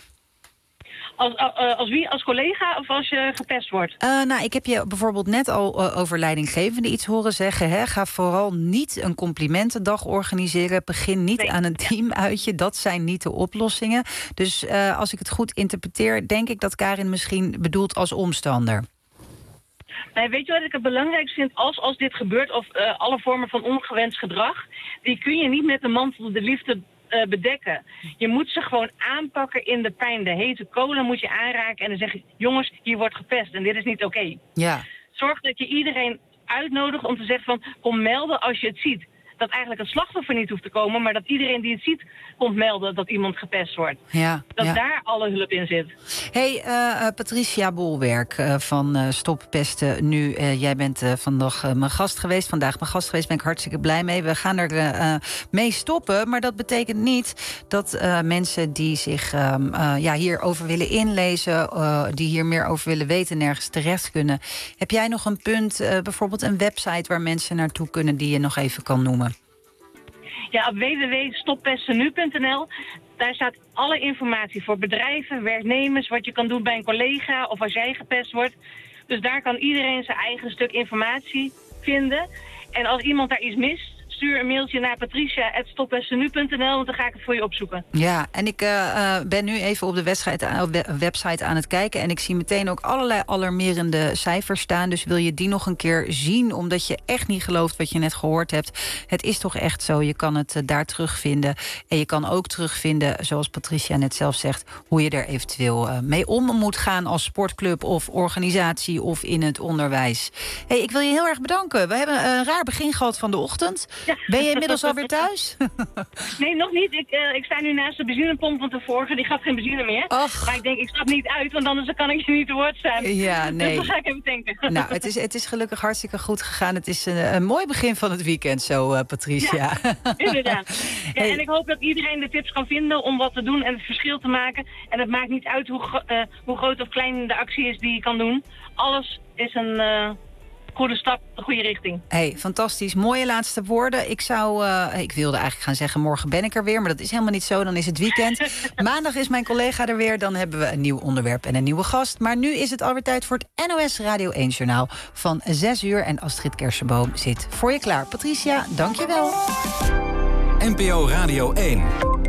Als, uh, als wie? Als collega of als je gepest wordt? Uh, nou, ik heb je bijvoorbeeld net al uh, over leidinggevende iets horen zeggen. Hè? Ga vooral niet een complimentendag organiseren. Begin niet nee. aan een teamuitje. Dat zijn niet de oplossingen. Dus uh, als ik het goed interpreteer, denk ik dat Karin misschien bedoelt als omstander. Nee, weet je wat ik het belangrijkste vind als, als dit gebeurt... of uh, alle vormen van ongewenst gedrag... die kun je niet met de mantel de liefde... Uh, bedekken. Je moet ze gewoon aanpakken in de pijn. De hete kolen moet je aanraken en dan zeg je... jongens, hier wordt gepest en dit is niet oké. Okay. Ja. Zorg dat je iedereen uitnodigt om te zeggen van... kom melden als je het ziet. Dat eigenlijk het slachtoffer niet hoeft te komen... maar dat iedereen die het ziet komt melden dat iemand gepest wordt. Ja, dat ja. daar alle hulp in zit. Hey, uh, Patricia Bolwerk uh, van uh, Stop Pesten Nu. Uh, jij bent uh, vandaag uh, mijn gast geweest. Vandaag mijn gast geweest, ben ik hartstikke blij mee. We gaan er uh, mee stoppen, maar dat betekent niet... dat uh, mensen die zich uh, uh, ja, hierover willen inlezen... Uh, die hier meer over willen weten, nergens terecht kunnen. Heb jij nog een punt, uh, bijvoorbeeld een website... waar mensen naartoe kunnen die je nog even kan noemen? Ja, op w w w punt stop pesten nu punt n l. Daar staat alle informatie voor bedrijven, werknemers... wat je kan doen bij een collega of als jij gepest wordt. Dus daar kan iedereen zijn eigen stuk informatie vinden. En als iemand daar iets mist, stuur een mailtje naar patricia at stoplessen nu punt n l, want dan ga ik het voor je opzoeken. Ja, en ik uh, uh, ben nu even op de wedstrijd, uh, website aan het kijken en ik zie meteen ook allerlei alarmerende cijfers staan. Dus wil je die nog een keer zien, omdat je echt niet gelooft wat je net gehoord hebt. Het is toch echt zo, je kan het uh, daar terugvinden. En je kan ook terugvinden, zoals Patricia net zelf zegt, hoe je er eventueel uh, mee om moet gaan als sportclub of organisatie of in het onderwijs. Hey, ik wil je heel erg bedanken. We hebben een raar begin gehad van de ochtend. Ja. Ben je inmiddels alweer thuis? Nee, nog niet. Ik, uh, ik sta nu naast de benzinepomp, want de vorige die gaf geen benzine meer. Och. Maar ik denk, ik stap niet uit, want anders kan ik je niet te woord staan. Ja, nee. Dus dan ga ik even denken. Nou, het is, het is gelukkig hartstikke goed gegaan. Het is een, een mooi begin van het weekend zo, uh, Patricia. Ja, inderdaad. Ja, hey. En ik hoop dat iedereen de tips kan vinden om wat te doen en het verschil te maken. En het maakt niet uit hoe, uh, hoe groot of klein de actie is die je kan doen. Alles is een uh, goede stap, de goede richting. Hey, fantastisch. Mooie laatste woorden. Ik zou, uh, ik wilde eigenlijk gaan zeggen, morgen ben ik er weer. Maar dat is helemaal niet zo, dan is het weekend. Maandag is mijn collega er weer. Dan hebben we een nieuw onderwerp en een nieuwe gast. Maar nu is het alweer tijd voor het N O S Radio één Journaal van zes uur. En Astrid Kersenboom zit voor je klaar. Patricia, dank je wel. N P O Radio één.